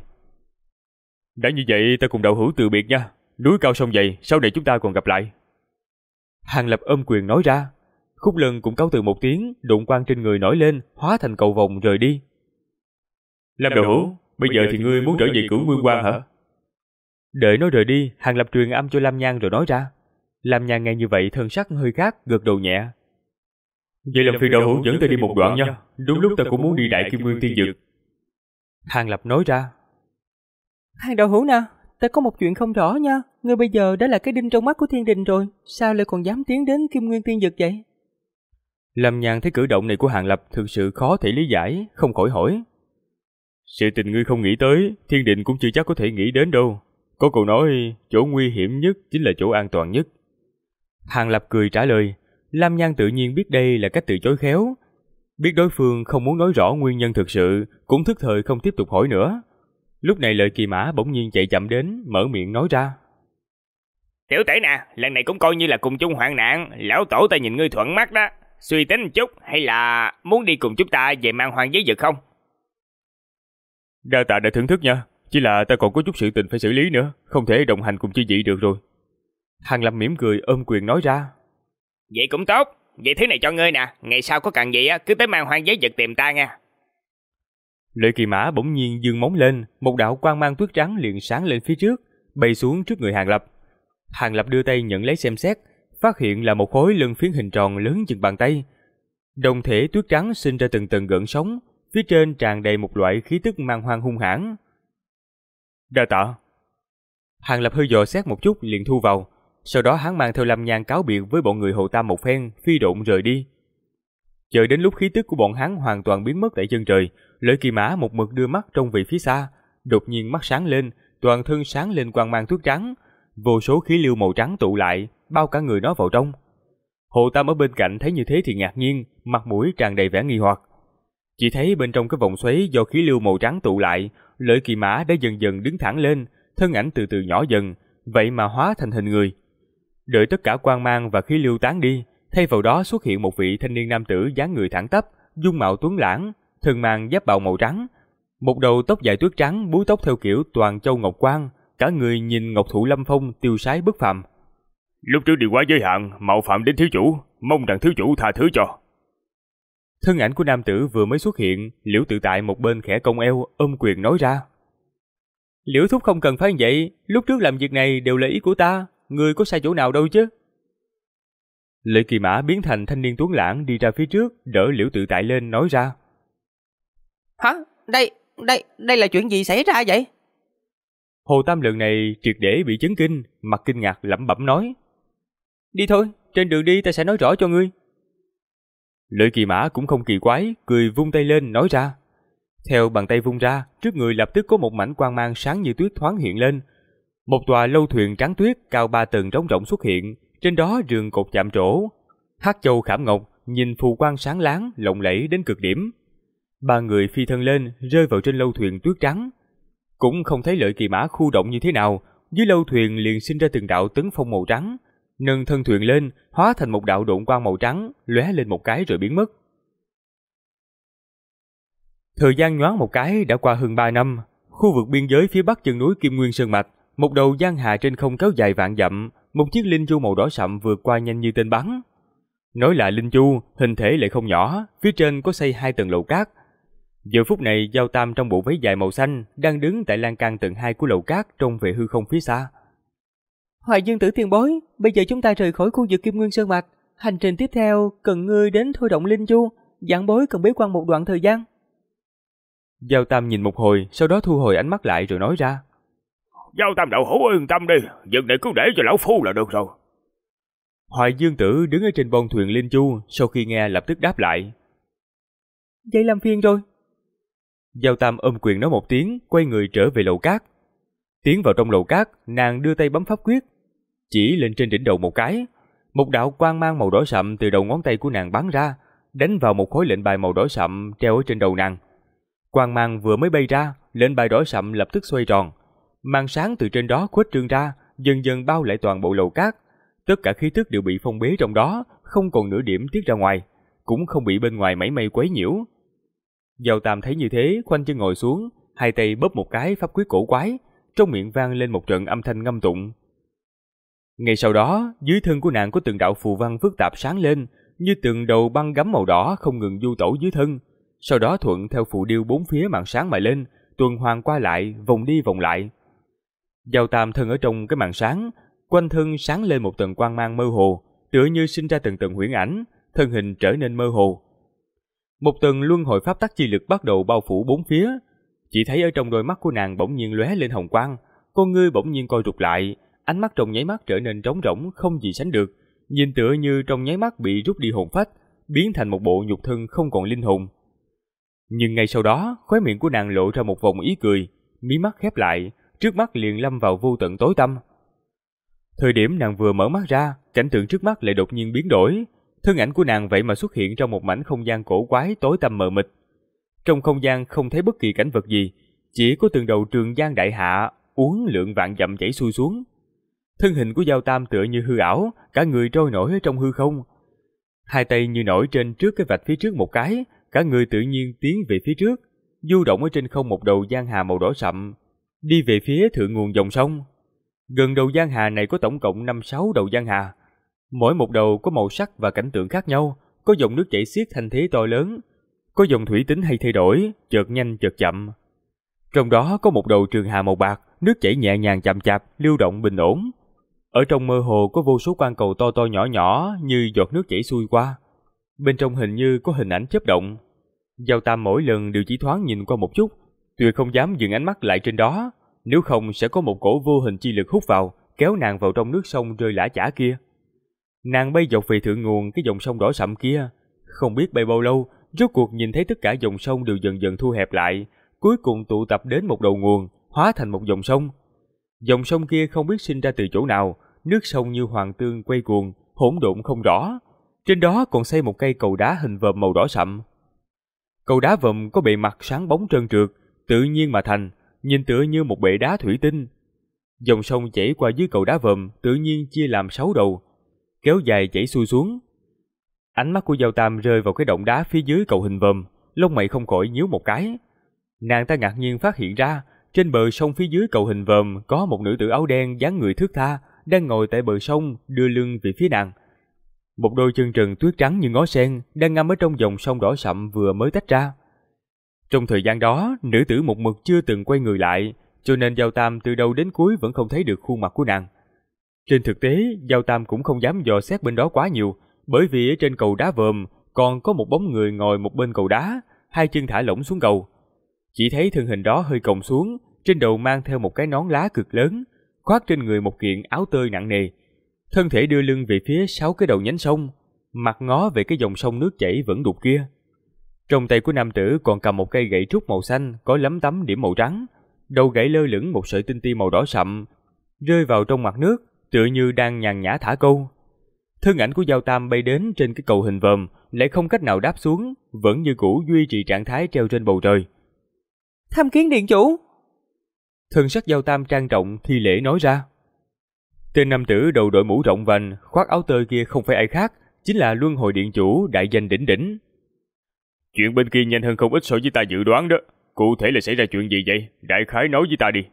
Đã như vậy ta cùng Đạo Hữu từ biệt nha, núi cao sông dày, sau này chúng ta còn gặp lại. Hàng Lập ôm quyền nói ra. Khúc Lân cũng cáo từ một tiếng, đụng quang trên người nổi lên, hóa thành cầu vồng rời đi. Lâm Đạo Hữu, bây giờ thì ngươi muốn trở về Cửu Nguyên Quan hả? Đợi nó rời đi, Hàng Lập truyền âm cho Lam Nhan rồi nói ra. Lam Nhan nghe như vậy thân sắc hơi khác, gật đầu nhẹ. Vậy làm phiền Đạo Hữu dẫn ta đi một đoạn nha, đúng lúc ta cũng muốn đi Đại Kim Nguyên Tiên Dực. Hàng Lập nói ra. Hàng Đạo Hữu nè, ta có một chuyện không rõ nha. Ngươi bây giờ đã là cái đinh trong mắt của thiên đình rồi, sao lại còn dám tiến đến Kim Nguyên Tiên Dực vậy? Lam Nhan thấy cử động này của Hàng Lập thực sự khó thể lý giải, không khỏi hỏi. Sự tình ngươi không nghĩ tới, thiên định cũng chưa chắc có thể nghĩ đến đâu. Có câu nói, chỗ nguy hiểm nhất chính là chỗ an toàn nhất. Hàng Lập cười trả lời. Lam Nhan tự nhiên biết đây là cách từ chối khéo. Biết đối phương không muốn nói rõ nguyên nhân thực sự, cũng thức thời không tiếp tục hỏi nữa. Lúc này Lợi Kỳ Mã bỗng nhiên chạy chậm đến, mở miệng nói ra. Tiểu Tể nè, lần này cũng coi như là cùng chung hoạn nạn, lão tổ ta nhìn ngươi thuận mắt đó. Suy tính chút hay là muốn đi cùng chúng ta về Man Hoang Giới Vực không? Đa tạ đã thưởng thức nha, chỉ là ta còn có chút sự tình phải xử lý nữa, không thể đồng hành cùng chư vị được rồi. Hàng Lập mỉm cười ôm quyền nói ra. Vậy cũng tốt, vậy thứ này cho ngươi nè, ngày sau có cần gì cứ tới Man Hoang Giới Vực tìm ta nha. Lợi Kỳ Mã bỗng nhiên giương móng lên, một đạo quang mang tuyết trắng liền sáng lên phía trước, bay xuống trước người Hàng Lập. Hàng Lập đưa tay nhận lấy xem xét, phát hiện là một khối lân phiến hình tròn lớn chừng bàn tay. Đồng thể tuyết trắng sinh ra từng tầng gợn sóng, phía trên tràn đầy một loại khí tức man hoang hung hãn. Đa tạ. Hàng Lập hơi dò xét một chút liền thu vào, sau đó hắn mang theo Lam Nhan cáo biệt với bọn người Hồ Tam một phen, phi độn rời đi. Chờ đến lúc khí tức của bọn hắn hoàn toàn biến mất tại chân trời, Lợi Kỳ Mã một mực đưa mắt trông về phía xa, đột nhiên mắt sáng lên, toàn thân sáng lên quang mang tuyết trắng, vô số khí lưu màu trắng tụ lại, bao cả người nó vào trong. Hồ Tam ở bên cạnh thấy như thế thì ngạc nhiên, mặt mũi tràn đầy vẻ nghi hoặc. Chỉ thấy bên trong cái vòng xoáy do khí lưu màu trắng tụ lại, Lợi Kỳ Mã đã dần dần đứng thẳng lên, thân ảnh từ từ nhỏ dần, vậy mà hóa thành hình người. Đợi tất cả quang mang và khí lưu tán đi, thay vào đó xuất hiện một vị thanh niên nam tử dáng người thẳng tắp, dung mạo tuấn lãng, thân mang giáp bào màu trắng, một đầu tóc dài tuyết trắng búi tóc theo kiểu toàn châu ngọc quan, cả người nhìn ngọc thụ lâm phong tiêu sái bất phàm. Lúc trước đi quá giới hạn, mạo phạm đến thiếu chủ, mong rằng thiếu chủ tha thứ cho. Thân ảnh của nam tử vừa mới xuất hiện, Liễu Tự Tại một bên khẽ cong eo ôm quyền nói ra. Liễu thúc không cần phải vậy, lúc trước làm việc này đều là ý của ta, ngươi có sai chỗ nào đâu chứ. Lợi Kỳ Mã biến thành thanh niên tuấn lãng đi ra phía trước, đỡ Liễu Tự Tại lên nói ra. Hả? Đây là chuyện gì xảy ra vậy? Hồ Tam lần này triệt để bị chấn kinh, mặt kinh ngạc lẩm bẩm nói. Đi thôi, trên đường đi ta sẽ nói rõ cho ngươi. Lợi Kỳ Mã cũng không kỳ quái, cười vung tay lên nói ra. Theo bàn tay vung ra, trước người lập tức có một mảnh quang mang sáng như tuyết thoáng hiện lên. Một tòa lâu thuyền trắng tuyết cao 3 tầng trống rỗng xuất hiện, trên đó rường cột chạm trổ. Hắc châu khảm ngọc, nhìn phù quang sáng láng, lộng lẫy đến cực điểm. Ba người phi thân lên, rơi vào trên lâu thuyền tuyết trắng. Cũng không thấy Lợi Kỳ Mã khu động như thế nào, dưới lâu thuyền liền sinh ra từng đạo tấn phong màu trắng, nâng thân thuyền lên, hóa thành một đạo độn quang màu trắng, lóe lên một cái rồi biến mất. Thời gian nhoáng một cái đã qua hơn 3 năm, khu vực biên giới phía bắc chân núi Kim Nguyên Sơn Mạch, một đầu giang hà trên không kéo dài vạn dặm, một chiếc linh chu màu đỏ sậm vượt qua nhanh như tên bắn. Nói là linh chu, hình thể lại không nhỏ, phía trên có xây 2 tầng lầu cát. Giờ phút này Giao Tam trong bộ váy dài màu xanh đang đứng tại lan can tầng 2 của lầu cát trông về hư không phía xa. Hoài Dương Tử tiền bối, bây giờ chúng ta rời khỏi khu vực Kim Nguyên Sơn Mạch. Hành trình tiếp theo cần ngươi đến thôi động Linh Chu, giảng bối cần bế quan một đoạn thời gian. Giao Tam nhìn một hồi, sau đó thu hồi ánh mắt lại rồi nói ra. Giao Tam đạo hữu yên tâm đi, việc này cứ để cho lão phu là được rồi. Hoài Dương Tử đứng ở trên bông thuyền Linh Chu, sau khi nghe lập tức đáp lại. Vậy làm phiền rồi. Giao Tam ôm quyền nói một tiếng, quay người trở về lầu cát. Tiến vào trong lầu cát, nàng đưa tay bấm pháp quyết, chỉ lên trên đỉnh đầu một cái. Một đạo quang mang màu đỏ sậm từ đầu ngón tay của nàng bắn ra, đánh vào một khối lệnh bài màu đỏ sậm treo ở trên đầu nàng. Quang mang vừa mới bay ra, lệnh bài đỏ sậm lập tức xoay tròn. Màn sáng từ trên đó khuếch trương ra, dần dần bao lại toàn bộ lầu cát. Tất cả khí tức đều bị phong bế trong đó, không còn nửa điểm tiết ra ngoài, cũng không bị bên ngoài mảy may quấy nhiễu. Giao Tam thấy như thế, khoanh chân ngồi xuống, hai tay bóp một cái pháp quyết cổ quái, trong miệng vang lên một trận âm thanh ngâm tụng. Ngay sau đó, dưới thân của nàng có từng đạo phù văn phức tạp sáng lên, như từng đầu băng gấm màu đỏ không ngừng du tẩu dưới thân. Sau đó thuận theo phù điêu bốn phía màn sáng mà lên, tuần hoàn qua lại, vòng đi vòng lại. Giao Tam thân ở trong cái màn sáng, quanh thân sáng lên một tầng quang mang mơ hồ, tựa như sinh ra từng tầng huyễn ảnh, thân hình trở nên mơ hồ. Một tầng luân hồi pháp tắc chi lực bắt đầu bao phủ bốn phía, chỉ thấy ở trong đôi mắt của nàng bỗng nhiên lóe lên hồng quang, con ngươi bỗng nhiên co rụt lại, ánh mắt trong nháy mắt trở nên trống rỗng không gì sánh được, nhìn tựa như trong nháy mắt bị rút đi hồn phách, biến thành một bộ nhục thân không còn linh hồn. Nhưng ngay sau đó, khóe miệng của nàng lộ ra một vòng ý cười, mí mắt khép lại, trước mắt liền lâm vào vô tận tối tăm. Thời điểm nàng vừa mở mắt ra, cảnh tượng trước mắt lại đột nhiên biến đổi, thân ảnh của nàng vậy mà xuất hiện trong một mảnh không gian cổ quái tối tăm mờ mịt. Trong không gian không thấy bất kỳ cảnh vật gì, chỉ có từng đầu Trường Giang đại hạ uốn lượn vạn dặm chảy xuôi xuống. Thân hình của Giao Tam tựa như hư ảo, cả người trôi nổi ở trong hư không. Hai tay như nổi trên trước cái vạch phía trước một cái, cả người tự nhiên tiến về phía trước, du động ở trên không một đầu giang hà màu đỏ sậm, đi về phía thượng nguồn dòng sông. Gần đầu giang hà này có tổng cộng 5-6 đầu giang hà, mỗi một đầu có màu sắc và cảnh tượng khác nhau, có dòng nước chảy xiết thanh thế to lớn, có dòng thủy tính hay thay đổi, chợt nhanh chợt chậm. Trong đó có một đầu trường hà màu bạc, nước chảy nhẹ nhàng chậm chạp, lưu động bình ổn. Ở trong mơ hồ có vô số quan cầu to to nhỏ nhỏ như giọt nước chảy xuôi qua. Bên trong hình như có hình ảnh chớp động. Giao Tam mỗi lần đều chỉ thoáng nhìn qua một chút, tuyệt không dám dừng ánh mắt lại trên đó, nếu không sẽ có một cổ vô hình chi lực hút vào, kéo nàng vào trong nước sông rơi lã chã kia. Nàng bay dọc về thượng nguồn cái dòng sông đỏ sậm kia, không biết bay bao lâu, rốt cuộc nhìn thấy tất cả dòng sông đều dần dần thu hẹp lại, cuối cùng tụ tập đến một đầu nguồn, hóa thành một dòng sông. Dòng sông kia không biết sinh ra từ chỗ nào, nước sông như hoàng tương quay cuồng, hỗn độn không rõ. Trên đó còn xây một cây cầu đá hình vòm màu đỏ sậm. Cầu đá vòm có bề mặt sáng bóng trơn trượt, tự nhiên mà thành, nhìn tựa như một bệ đá thủy tinh. Dòng sông chảy qua dưới cầu đá vòm tự nhiên chia làm 6 đầu, kéo dài chảy xuôi xuống. Ánh mắt của Giao Tam rơi vào cái động đá phía dưới cầu hình vòm, lông mày không khỏi nhíu một cái. Nàng ta ngạc nhiên phát hiện ra, trên bờ sông phía dưới cầu hình vòm có một nữ tử áo đen dáng người thướt tha, đang ngồi tại bờ sông, đưa lưng về phía nàng. Một đôi chân trần tuyết trắng như ngó sen đang ngâm ở trong dòng sông đỏ sậm vừa mới tách ra. Trong thời gian đó, nữ tử một mực chưa từng quay người lại, cho nên Giao Tam từ đầu đến cuối vẫn không thấy được khuôn mặt của nàng. Trên thực tế, Giao Tam cũng không dám dò xét bên đó quá nhiều, bởi vì ở trên cầu đá vòm còn có một bóng người ngồi một bên cầu đá, hai chân thả lỏng xuống cầu. Chỉ thấy thân hình đó hơi còng xuống, trên đầu mang theo một cái nón lá cực lớn, khoác trên người một kiện áo tơi nặng nề, thân thể đưa lưng về phía 6 cái đầu nhánh sông, mặt ngó về cái dòng sông nước chảy vẫn đục kia. Trong tay của nam tử còn cầm một cây gậy trúc màu xanh có lấm tấm điểm màu trắng, đầu gậy lơ lửng một sợi tinh ti màu đỏ sậm, rơi vào trong mặt nước, tựa như đang nhàn nhã thả câu. Thân ảnh của Giao Tam bay đến trên cái cầu hình vòm, lại không cách nào đáp xuống, vẫn như cũ duy trì trạng thái treo trên bầu trời. Tham kiến điện chủ. Thân sắc Giao Tam trang trọng thi lễ nói ra. Tên nam tử đầu đội mũ rộng vành, khoác áo tơi kia không phải ai khác, chính là Luân Hồi Điện Chủ đại danh đỉnh đỉnh. Chuyện bên kia nhanh hơn không ít so với ta dự đoán đó. Cụ thể là xảy ra chuyện gì vậy? Đại khái nói với ta đi.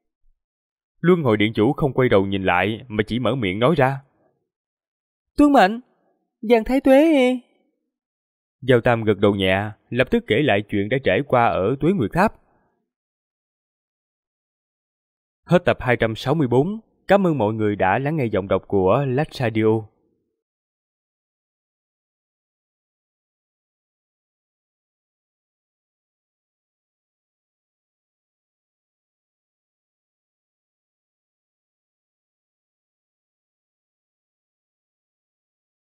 Luân Hồi Điện Chủ không quay đầu nhìn lại mà chỉ mở miệng nói ra. Tuân mệnh, Giang Thái Tuế. Giao Tam gật đầu nhẹ, lập tức kể lại chuyện đã trải qua ở Tuế Nguyệt Tháp. Hết tập 264, Cảm ơn mọi người đã lắng nghe giọng đọc của Lách Radio.